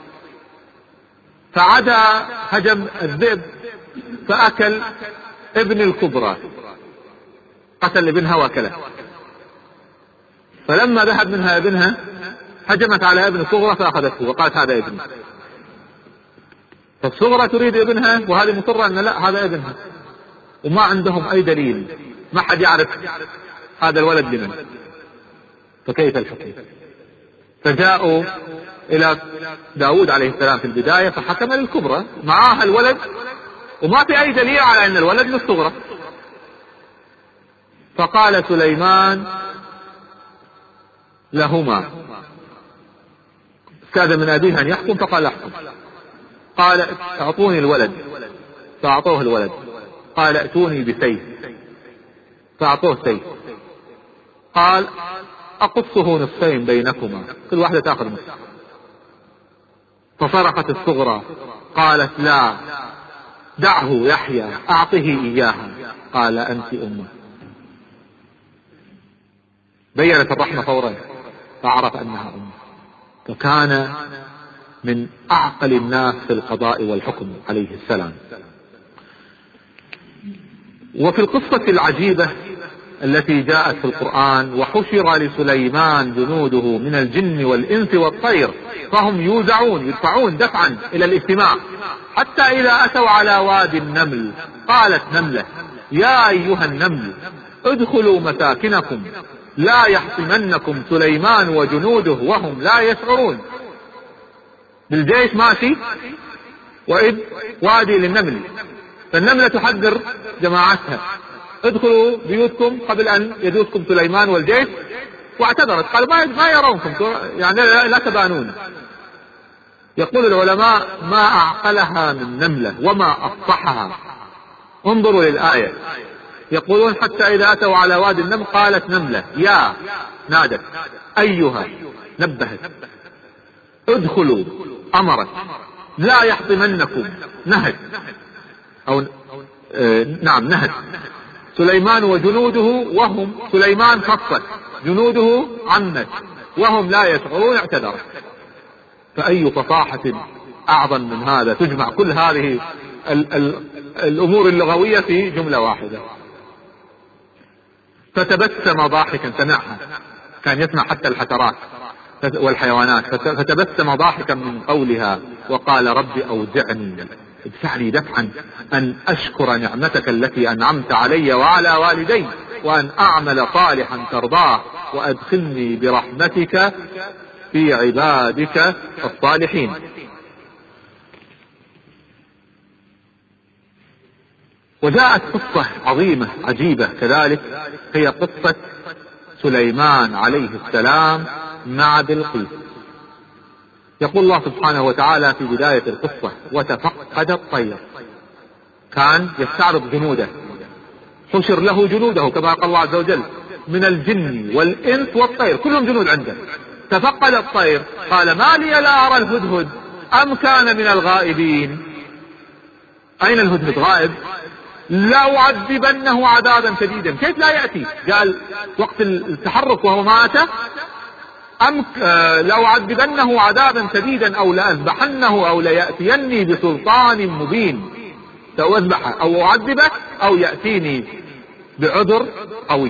فعدا هجم الذئب فأكل ابن الكبرى، قتل ابنها وأكله. فلما ذهب منها ابنها هجمت على ابن الصغرى فأخذته وقالت: هذا ابني. فالصغرى تريد ابنها وهذه مصرة أن لا، هذا ابنها، وما عندهم أي دليل، ما حد يعرف هذا الولد لمن، فكيف الحكم؟ فجاءوا إلى داود عليه السلام في البداية فحكم للكبرى، معاها الولد وما في أي دليل على أن الولد للصغرى. فقال سليمان لهما، استاذن من أبيها أن يحكم، فقال: احكم. قال: اعطوني الولد، فأعطوه الولد. قال: ائتوني بسيف، فأعطوه سيف. قال: أقصه نصفين بينكما، كل واحدة تأخذ نصف. فصرخت الصغرى قالت: لا، دعه يحيى أعطه إياها. قال أنت أمه. بينت الرحمة فورا فعرف أنها أمه، فكان من أعقل الناس في القضاء والحكم عليه السلام. وفي القصة العجيبة التي جاءت في القرآن: وحشر لسليمان جنوده من الجن والإنس والطير فهم يوزعون يدفعون دفعا إلى الاجتماع، حتى إذا أتوا على وادي النمل قالت نملة يا أيها النمل ادخلوا مساكنكم لا يحطمنكم سليمان وجنوده وهم لا يشعرون. بالجيش ماشي وإذ وادي للنمل، فالنملة تحذر جماعتها: ادخلوا بيوتكم قبل أن يدوسكم سليمان والجيش. واعتذرت، قال ما ما يرونكم، يعني لا تبانون. يقول العلماء: ما أعقلها من نملة وما أفصحها. انظروا للآية، يقولون: حتى إذا أتوا على وادي النمل قالت نملة يا، نادت، أيها، نبهت، ادخلوا، أمرت، لا يحطمنكم، نهت، أو آه نعم نهت، سليمان وجنوده وهم، سليمان خفت، جنوده عمت، وهم لا يشعرون، اعتذر. فأي فصاحة أعظم من هذا تجمع كل هذه ال ال الأمور اللغوية في جملة واحدة. فتبسم ضاحكا، سمعها، كان يسمع حتى الحشرات والحيوانات، فتبسم ضاحكا من قولها وقال: رب أوزعني، ادفعني دفعا أن أشكر نعمتك التي أنعمت علي وعلى والدي وأن أعمل صالحا ترضاه وأدخلني برحمتك في عبادك الصالحين. وجاءت قصة عظيمة عجيبة كذلك، هي قصة سليمان عليه السلام مع بلقيس. يقول الله سبحانه وتعالى في بداية القصة: وتفقد الطير. كان يستعرض جنوده، حشر له جنوده كما قال الله عز وجل: من الجن والإنس والطير، كلهم جنود عنده. تفقد الطير، قال: ما لي لا أرى الهدهد أم كان من الغائبين. أين الهدهد؟ غائب. لا أعذبنه عذابا شديدا. كيف لا يأتي؟ قال وقت التحرك وهو ما أتى. أم لا أعذبنه عذابا شديدا أو لأذبحنه أو ليأتيني بسلطان مبين. سأذبحه أو أعذبه أو يأتيني بعذر قوي.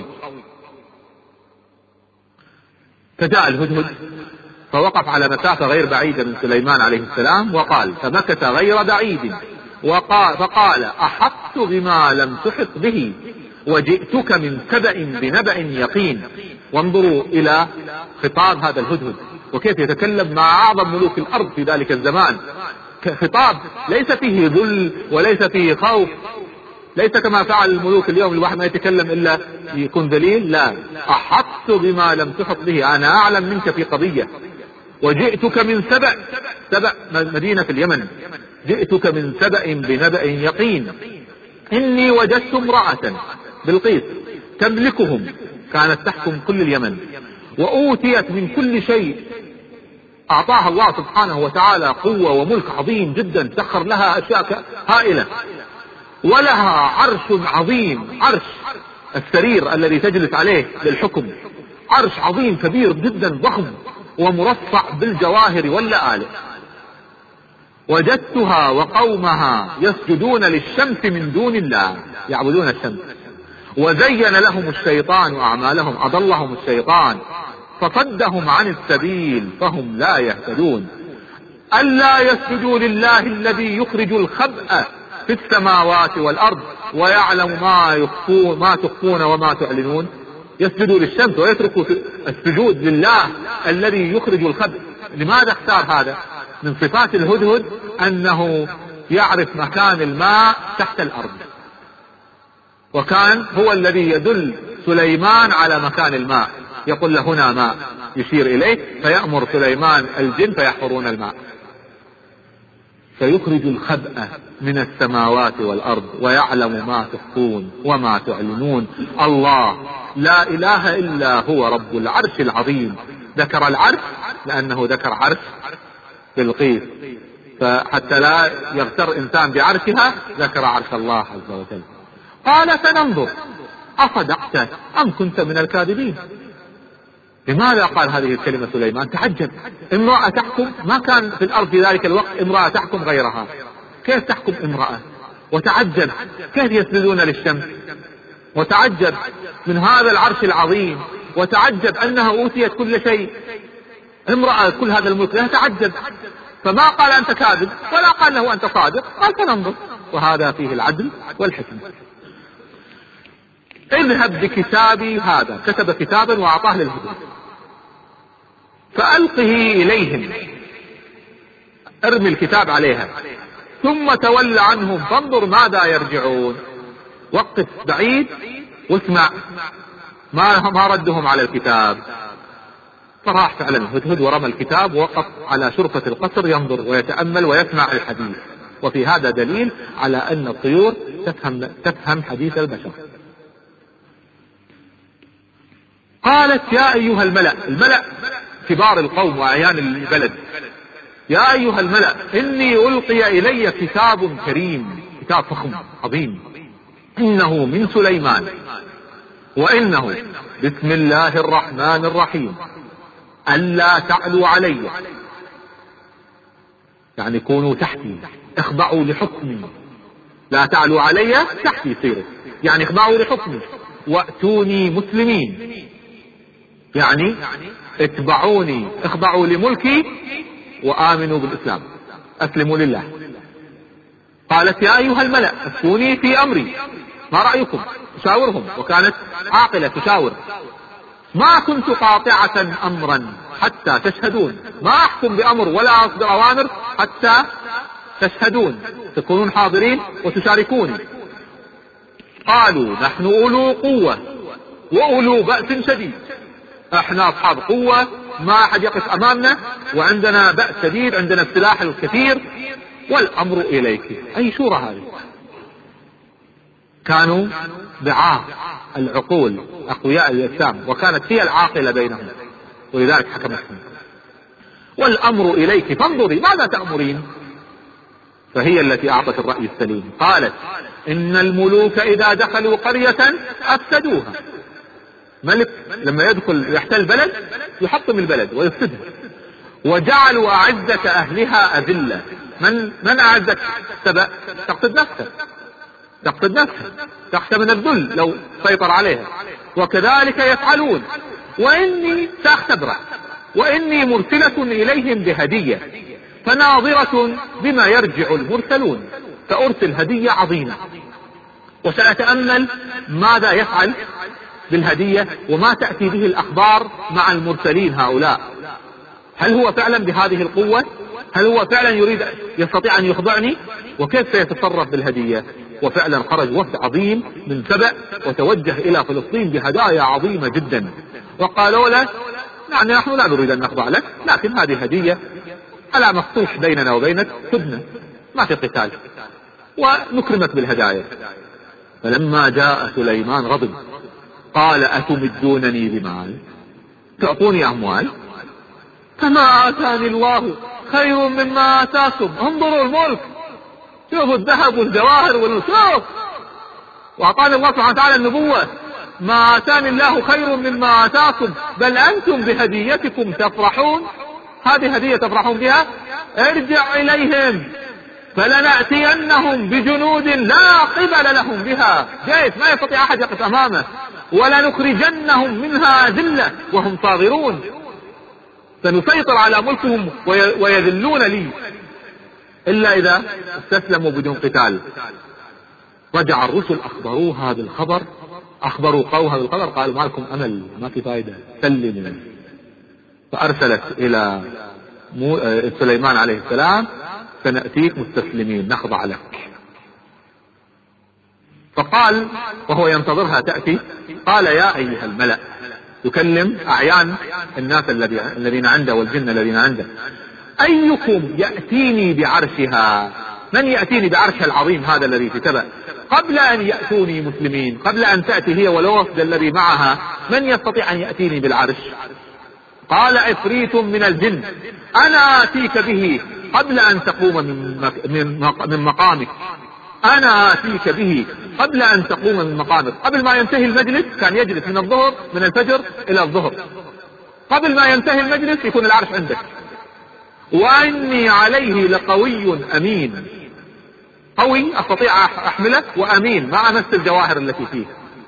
فجاء الهدهد فوقف على مسافة غير بعيدة من سليمان عليه السلام وقال، فمكث غير بعيد وقال فقال: أحطت بما لم تحط به وجئتك من سبأ بنبأ يقين. وانظروا إلى خطاب هذا الهدهد وكيف يتكلم مع أعظم ملوك الأرض في ذلك الزمان، خطاب ليس فيه ذل وليس فيه خوف، ليس كما فعل الملوك اليوم الواحد ما يتكلم إلا يكون ذليل. لا، أحطت بما لم تحط به، أنا أعلم منك في قضية. وجئتك من سبأ، سبأ مدينة في اليمن، جئتك من سبأ بنبأ يقين. إني وجدت امرأة، بلقيس، تملكهم، كانت تحكم كل اليمن، وأوتيت من كل شيء، أعطاها الله سبحانه وتعالى قوة وملك عظيم جدا، سخر لها أشياء هائلة، ولها عرش عظيم، عرش السرير الذي تجلس عليه للحكم، عرش عظيم كبير جدا ضخم ومرصع بالجواهر واللآلئ. وجدتها وقومها يسجدون للشمس من دون الله، يعبدون الشمس، وزين لهم الشيطان أعمالهم، أضلهم الشيطان فصدهم عن السبيل فهم لا يهتدون. ألا يسجدوا لله الذي يخرج الخبأ في السماوات والأرض ويعلم ما يخفون ما تخفون وما تعلنون. يسجدوا للشمس ويتركوا السجود لله الذي يخرج الخبأ. لماذا اختار هذا؟ من صفات الهدهد أنه يعرف مكان الماء تحت الأرض، وكان هو الذي يدل سليمان على مكان الماء، يقول له هنا ماء، يشير إليه، فيأمر سليمان الجن فيحفرون الماء. فيخرج الخبأ من السماوات والأرض ويعلم ما تخفون وما تعلنون. الله لا إله إلا هو رب العرش العظيم. ذكر العرش لأنه ذكر عرش بلقيس، فحتى لا يغتر إنسان بعرشها ذكر عرش الله عز وجل. قال سننظر أصدقت أم كنت من الكاذبين. لماذا قال هذه الكلمة سليمان؟ تعجب، امرأة تحكم، ما كان في الأرض في ذلك الوقت امرأة تحكم غيرها، كيف تحكم امرأة؟ وتعجب كيف يسجدون للشمس، وتعجب من هذا العرش العظيم، وتعجب أنها أوتيت كل شيء، امرأة كل هذا الملك، لا تعجب. فما قال أنت كاذب ولا قال له أنت صادق، قال سننظر. وهذا فيه العدل والحكمة. اذهب بكتابي هذا، كتب كتابا وأعطاه للهدى، فألقه إليهم، ارمي الكتاب عليها، ثم تول عنهم فانظر ماذا يرجعون. وقف بعيد واسمع ما ما ردهم على الكتاب. فراح فعلا الهدهد ورمى الكتاب ووقف على شرفة القصر ينظر ويتأمل ويسمع الحديث. وفي هذا دليل على أن الطيور تفهم, تفهم حديث البشر. قالت يا أيها الملأ، الملأ كبار القوم وأعيان البلد، يا أيها الملأ إني ألقي إلي كتاب كريم، كتاب فخم عظيم، إنه من سليمان وإنه بسم الله الرحمن الرحيم، ألا تعلوا علي، يعني كونوا تحتي، اخضعوا لحكمي، لا تعلوا علي تحتي صيروا، يعني اخضعوا لحكمي، وأتوني مسلمين، يعني اتبعوني، اخضعوا لملكي وآمنوا بالإسلام، أسلموا لله. قالت يا أيها الملأ افتوني في أمري، ما رأيكم؟ تشاورهم، وكانت عاقلة تشاور. ما كنت قاطعة أمرا حتى تشهدون، ما أحكم بأمر ولا أصدر أوامر حتى تشهدون، تكونون حاضرين وتشاركوني. قالوا نحن أولو قوة وأولو بأس شديد، احنا أصحاب قوة، ما أحد يقف أمامنا، وعندنا بأس شديد، عندنا السلاح الكثير، والأمر إليك. أي شورى هذه؟ كانوا ضعاف العقول أقوياء الأجسام، وكانت هي العاقلة بينهم، ولذلك حكمتهم. والأمر إليك فانظري ماذا تأمرين. فهي التي أعطت الرأي السليم. قالت إن الملوك إذا دخلوا قرية أفسدوها. ملك لما يدخل يحتل بلد يحطم البلد ويفسدها، وجعلوا أعزة أهلها أذلة. من من أعزك سبأ؟ تقصد نفسه، تقصد نفسه، تخشى من الذل لو سيطر عليها. وكذلك يفعلون، وإني سأختبره، وإني مرسلة إليهم بهدية، فناظرة بما يرجع المرسلون. فأرسل هدية عظيمة، وسأتأمل ماذا يفعل بالهدية، وما تأتي به الأخبار مع المرسلين هؤلاء. هل هو فعلا بهذه القوة؟ هل هو فعلا يريد يستطيع أن يخضعني؟ وكيف سيتصرف بالهدية؟ وفعلا خرج وفد عظيم من سبأ وتوجه إلى فلسطين بهدايا عظيمة جدا، وقالوا له يعني نحن لا نريد أن نخضع لك، لكن هذه هدية على مفتوح بيننا وبينك، سبنا ما في قتال، ونكرمك بالهدايا. فلما جاء سليمان غضب، قال أتمدونني بمال، تعطوني أموال؟ فما آتاني الله خير مما آتاكم. انظروا الملك، شوفوا الذهب والجواهر والنسوف، وأعطاني الله سبحانه وتعالى النبوة. ما آتاني الله خير مما آتاكم، بل أنتم بهديتكم تفرحون. هذه هدية تفرحون بها؟ ارجع إليهم فلنأتينهم بجنود لا قبل لهم بها، جيش ما يستطيع أحد يقف أمامه، ولنخرجنهم منها ذلة وهم صاغرون، سنسيطر على ملكهم ويذلون لي إلا إذا استسلموا بدون قتال. رجع الرسل أخبروها هذا الخبر، أخبروا قومها بالخبر، قالوا ما لكم أمل، ما في فائدة، سلموا. فأرسلت إلى سليمان عليه السلام سنأتيك مستسلمين نخضع لك. فقال وهو ينتظرها تأتي، قال يا أيها الملأ، يكلم أعيان الناس الذين عنده والجن الذين عنده، أيكم يأتيني بعرشها؟ من يأتيني بعرشها العظيم هذا الذي في سبأ قبل أن يأتوني مسلمين، قبل أن تأتي هي والوفد الذي معها؟ من يستطيع أن يأتيني بالعرش؟ قال عفريت من الجن أنا آتيك به قبل أن تقوم من مقامك، أنا آتيك به قبل أن تقوم من مقامك. قبل ما ينتهي المجلس كان يجلس من الظهر من الفجر إلى الظهر، قبل ما ينتهي المجلس يكون العرش عندك. وإني عليه لقوي أمين، قوي أستطيع أحمله، وأمين ما أمس الجواهر التي فيه.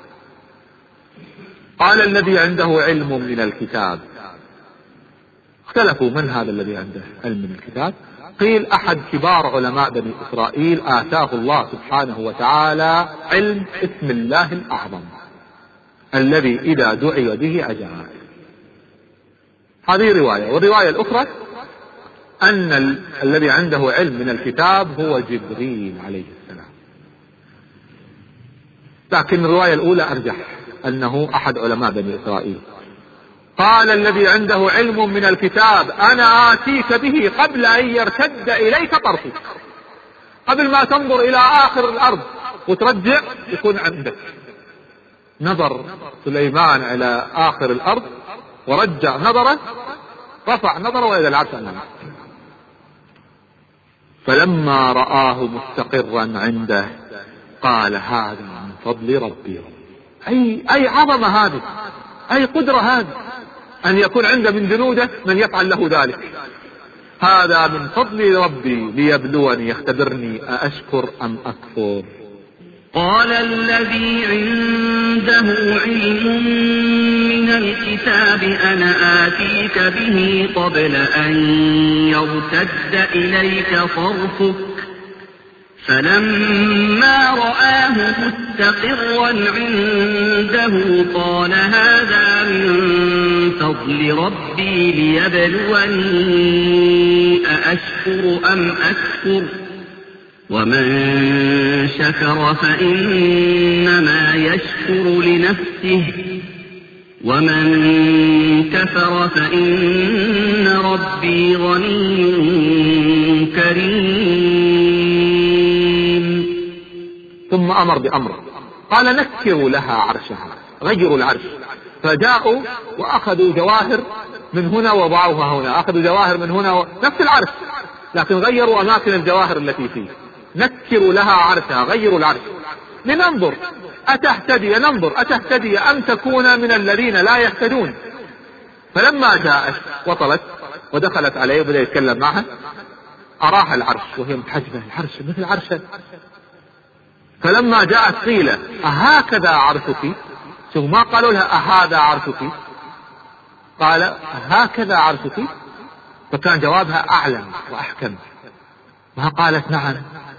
قال الذي عنده علم من الكتاب. اختلفوا من هذا الذي عنده علم من الكتاب. قيل أحد كبار علماء بني إسرائيل آتاه الله سبحانه وتعالى علم اسم الله الأعظم الذي إذا دعي به أجاب. هذه رواية. والرواية الأخرى أن ال... الذي عنده علم من الكتاب هو جبريل عليه السلام، لكن الرواية الأولى أرجح أنه أحد علماء بني إسرائيل. قال الذي عنده علم من الكتاب أنا آتيك به قبل أن يرتد إليك طرفك، قبل ما تنظر إلى آخر الأرض وترجع يكون عندك. نظر سليمان إلى آخر الأرض ورجع نظره، رفع نظره وإذا العرش أمامه. فلما رآه مستقرا عنده قال هذا من فضل ربي. أي, أي عظمة هذه، أي قدرة هذه، أن يكون عنده من جنوده من يفعل له ذلك. هذا من فضل ربي ليبلوني يختبرني أأشكر أم أكفر. قال الذي عنده علم من الكتاب أنا آتيك به قبل أن يرتد إليك طرفك فلما رآه مستقرا عنده قال هذا من فضل ربي ليبلوني أأشكر أم أكفر ومن شكر فإنما يشكر لنفسه ومن كفر فإن ربي غني كريم. ثم أمر بأمر قال نكروا لها عرشها، غيروا العرش. فجاءوا وأخذوا جواهر من هنا وضعوها هنا، أخذوا جواهر من هنا و... نفس العرش لكن غيروا أماكن الجواهر التي فيه. نكروا لها عرشها، غيروا العرش لننظر أتهتدي، ننظر أتهتدي أم تكون من الذين لا يهتدون. فلما جاءت وصلت ودخلت عليه وبدأ يتكلم معها أراها العرش وهي متحجبة، العرش مثل عرشه. فلما جاءت قيل أهكذا عرشك، شوف ما قالوا لها أهذا عرشك، قال هكذا عرشك. فكان جوابها أعلم وأحكم، ما قالت نعم،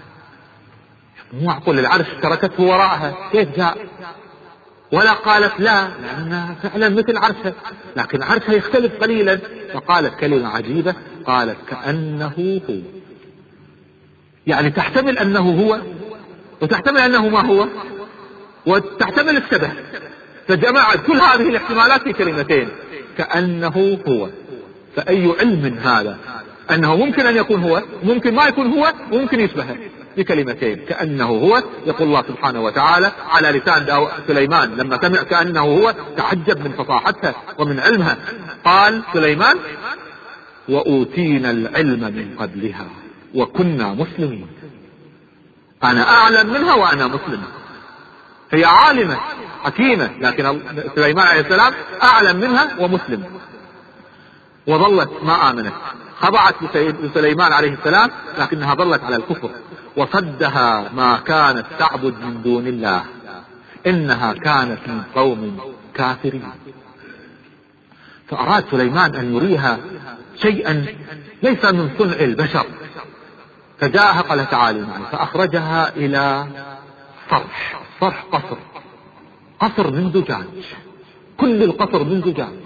مو معقول العرش تركته وراءها كيف جاء، ولا قالت لا لأنها فعلا مثل عرشها، لكن عرشها يختلف قليلا. فقالت كلمة عجيبة، قالت كأنه هو، يعني تحتمل أنه هو وتحتمل أنه ما هو وتحتمل الشبه، فجمعت كل هذه الاحتمالات في كلمتين كأنه هو. فأي علم هذا أنه ممكن أن يكون هو، ممكن ما يكون هو، وممكن يشبهه بكلمتين كأنه هو. يقول الله سبحانه وتعالى على لسان سليمان لما سمع كأنه هو تعجب من فصاحتها ومن علمها. قال سليمان وأوتينا العلم من قبلها وكنا مسلمين. أنا أعلم منها وأنا مسلم. هي عالمة حكيمة لكن سليمان عليه السلام أعلم منها ومسلم. وظلت ما آمنت، خضعت لسليمان عليه السلام لكنها ظلت على الكفر، وصدها ما كانت تعبد من دون الله، إنها كانت من قوم كافرين. فأراد سليمان أن يريها شيئا ليس من صنع البشر، فجاءها قال تعالي معي، فأخرجها إلى صرح، صرح قصر، قصر من زجاج، كل القصر من زجاج.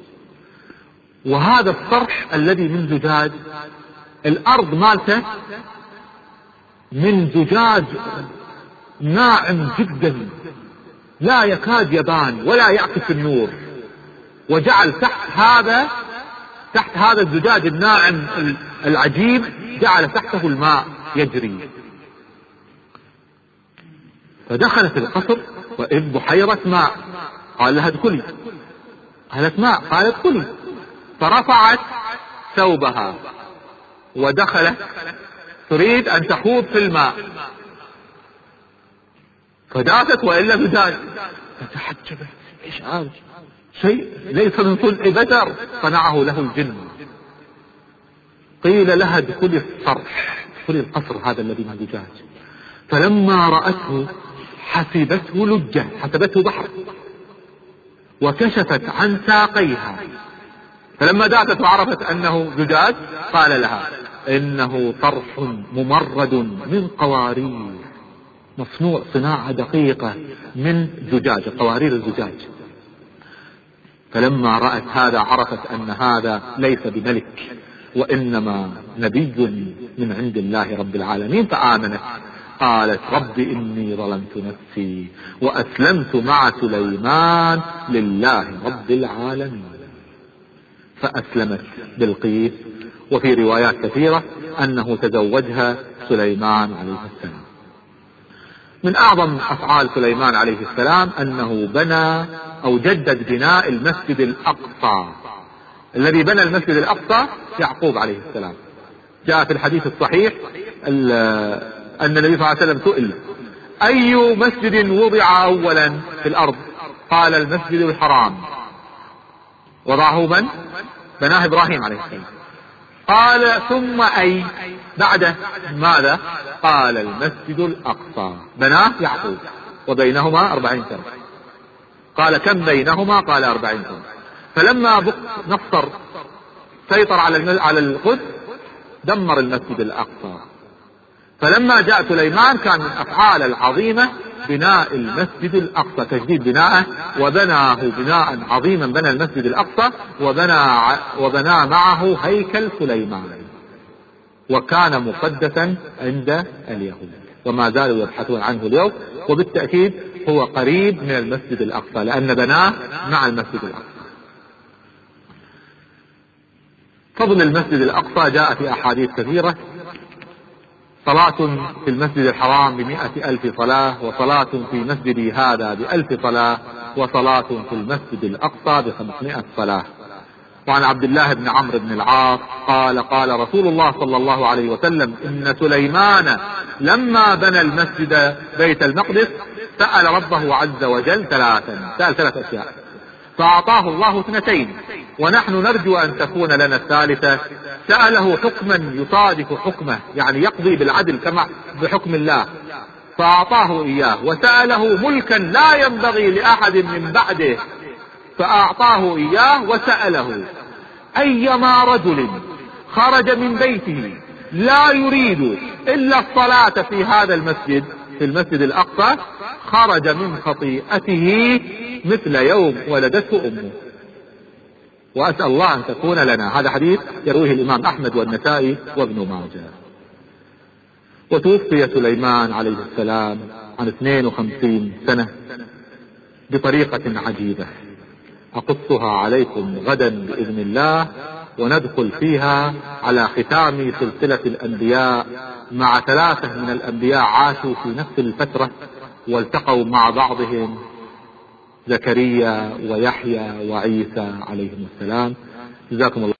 وهذا الصرح الذي من زجاج الأرض مالته من زجاج ناعم جدا لا يكاد يبان ولا يعكس النور، وجعل تحت هذا تحت هذا الزجاج الناعم العجيب جعل تحته الماء يجري. فدخلت القصر وإذ بحيرة ماء، قال لها ادخلي، قالت ماء، قالت ادخلي. فرفعت ثوبها ودخلت تريد أن تخوض في الماء فداتت وإلا بداية فتحجبت. إيش هذا؟ شيء ليس من صنع بشر، صنعه له الجن. قيل لها ادخلي الصرح، ادخلي القصر هذا الذي من زجاج. فلما رأته حسبته لجة، حسبته بحر، وكشفت عن ساقيها. فلما داتت وعرفت أنه زجاج قال لها إنه طرح ممرد من قوارير، مصنوع صناعة دقيقة من زجاج، قوارير الزجاج. فلما رأت هذا عرفت أن هذا ليس بملك وإنما نبي من عند الله رب العالمين، فآمنت. قالت رب إني ظلمت نفسي وأسلمت مع سليمان لله رب العالمين، فأسلمت بلقيس. وفي روايات كثيرة أنه تزوجها سليمان عليه السلام. من أعظم أفعال سليمان عليه السلام أنه بنى أو جدد بناء المسجد الأقصى. الذي بنى المسجد الأقصى يعقوب عليه السلام. جاء في الحديث الصحيح أن النبي صلى الله عليه وسلم سئل أي مسجد وضع أولا في الأرض؟ قال المسجد الحرام. وضعه من؟ بناه إبراهيم عليه السلام. قال ثم أي بعده؟ ماذا؟ قال المسجد الأقصى، بناه يعقوب، وبينهما أربعين سنة. قال كم بينهما؟ قال أربعين سنة. فلما نصر سيطر على على القدس دمر المسجد الأقصى. فلما جاء سليمان كان من الأفعال العظيمة بناء المسجد الأقصى، تجديد بناءه، وبناه بناء عظيما، بنى المسجد الأقصى وبنى وبنى معه هيكل سليمان، وكان مقدسا عند اليهود وما زالوا يبحثون عنه اليوم. وبالتأكيد هو قريب من المسجد الأقصى لأن بناه مع المسجد الأقصى. فضل المسجد الأقصى جاء في أحاديث كثيرة. صلاة في المسجد الحرام بمئة ألف صلاة، وصلاة في مسجدي هذا بألف صلاة، وصلاة في المسجد الأقصى بخمسمائة صلاة. وعن عبد الله بن عمرو بن العاص قال قال رسول الله صلى الله عليه وسلم إن سليمان لما بنى المسجد بيت المقدس سأل ربه عز وجل ثلاثا، سأل ثلاث أشياء فأعطاه الله اثنتين، ونحن نرجو أن تكون لنا الثالثة. سأله حكما يصادف حكمه، يعني يقضي بالعدل كما بحكم الله، فأعطاه إياه. وسأله ملكا لا ينبغي لأحد من بعده، فأعطاه إياه. وسأله أيما رجل خرج من بيته لا يريد إلا الصلاة في هذا المسجد، في المسجد الأقصى، خرج من خطيئته مثل يوم ولدته أمه. وأسأل الله أن تكون لنا. هذا حديث يرويه الإمام أحمد والنسائي وابن ماجه. وتوفي سليمان عليه السلام عن اثنين وخمسين سنة بطريقة عجيبة أقصها عليكم غدا بإذن الله، وندخل فيها على ختام سلسلة الأنبياء مع ثلاثة من الأنبياء عاشوا في نفس الفترة والتقوا مع بعضهم، زكريا ويحيى وعيسى عليهم السلام. جزاكم الله.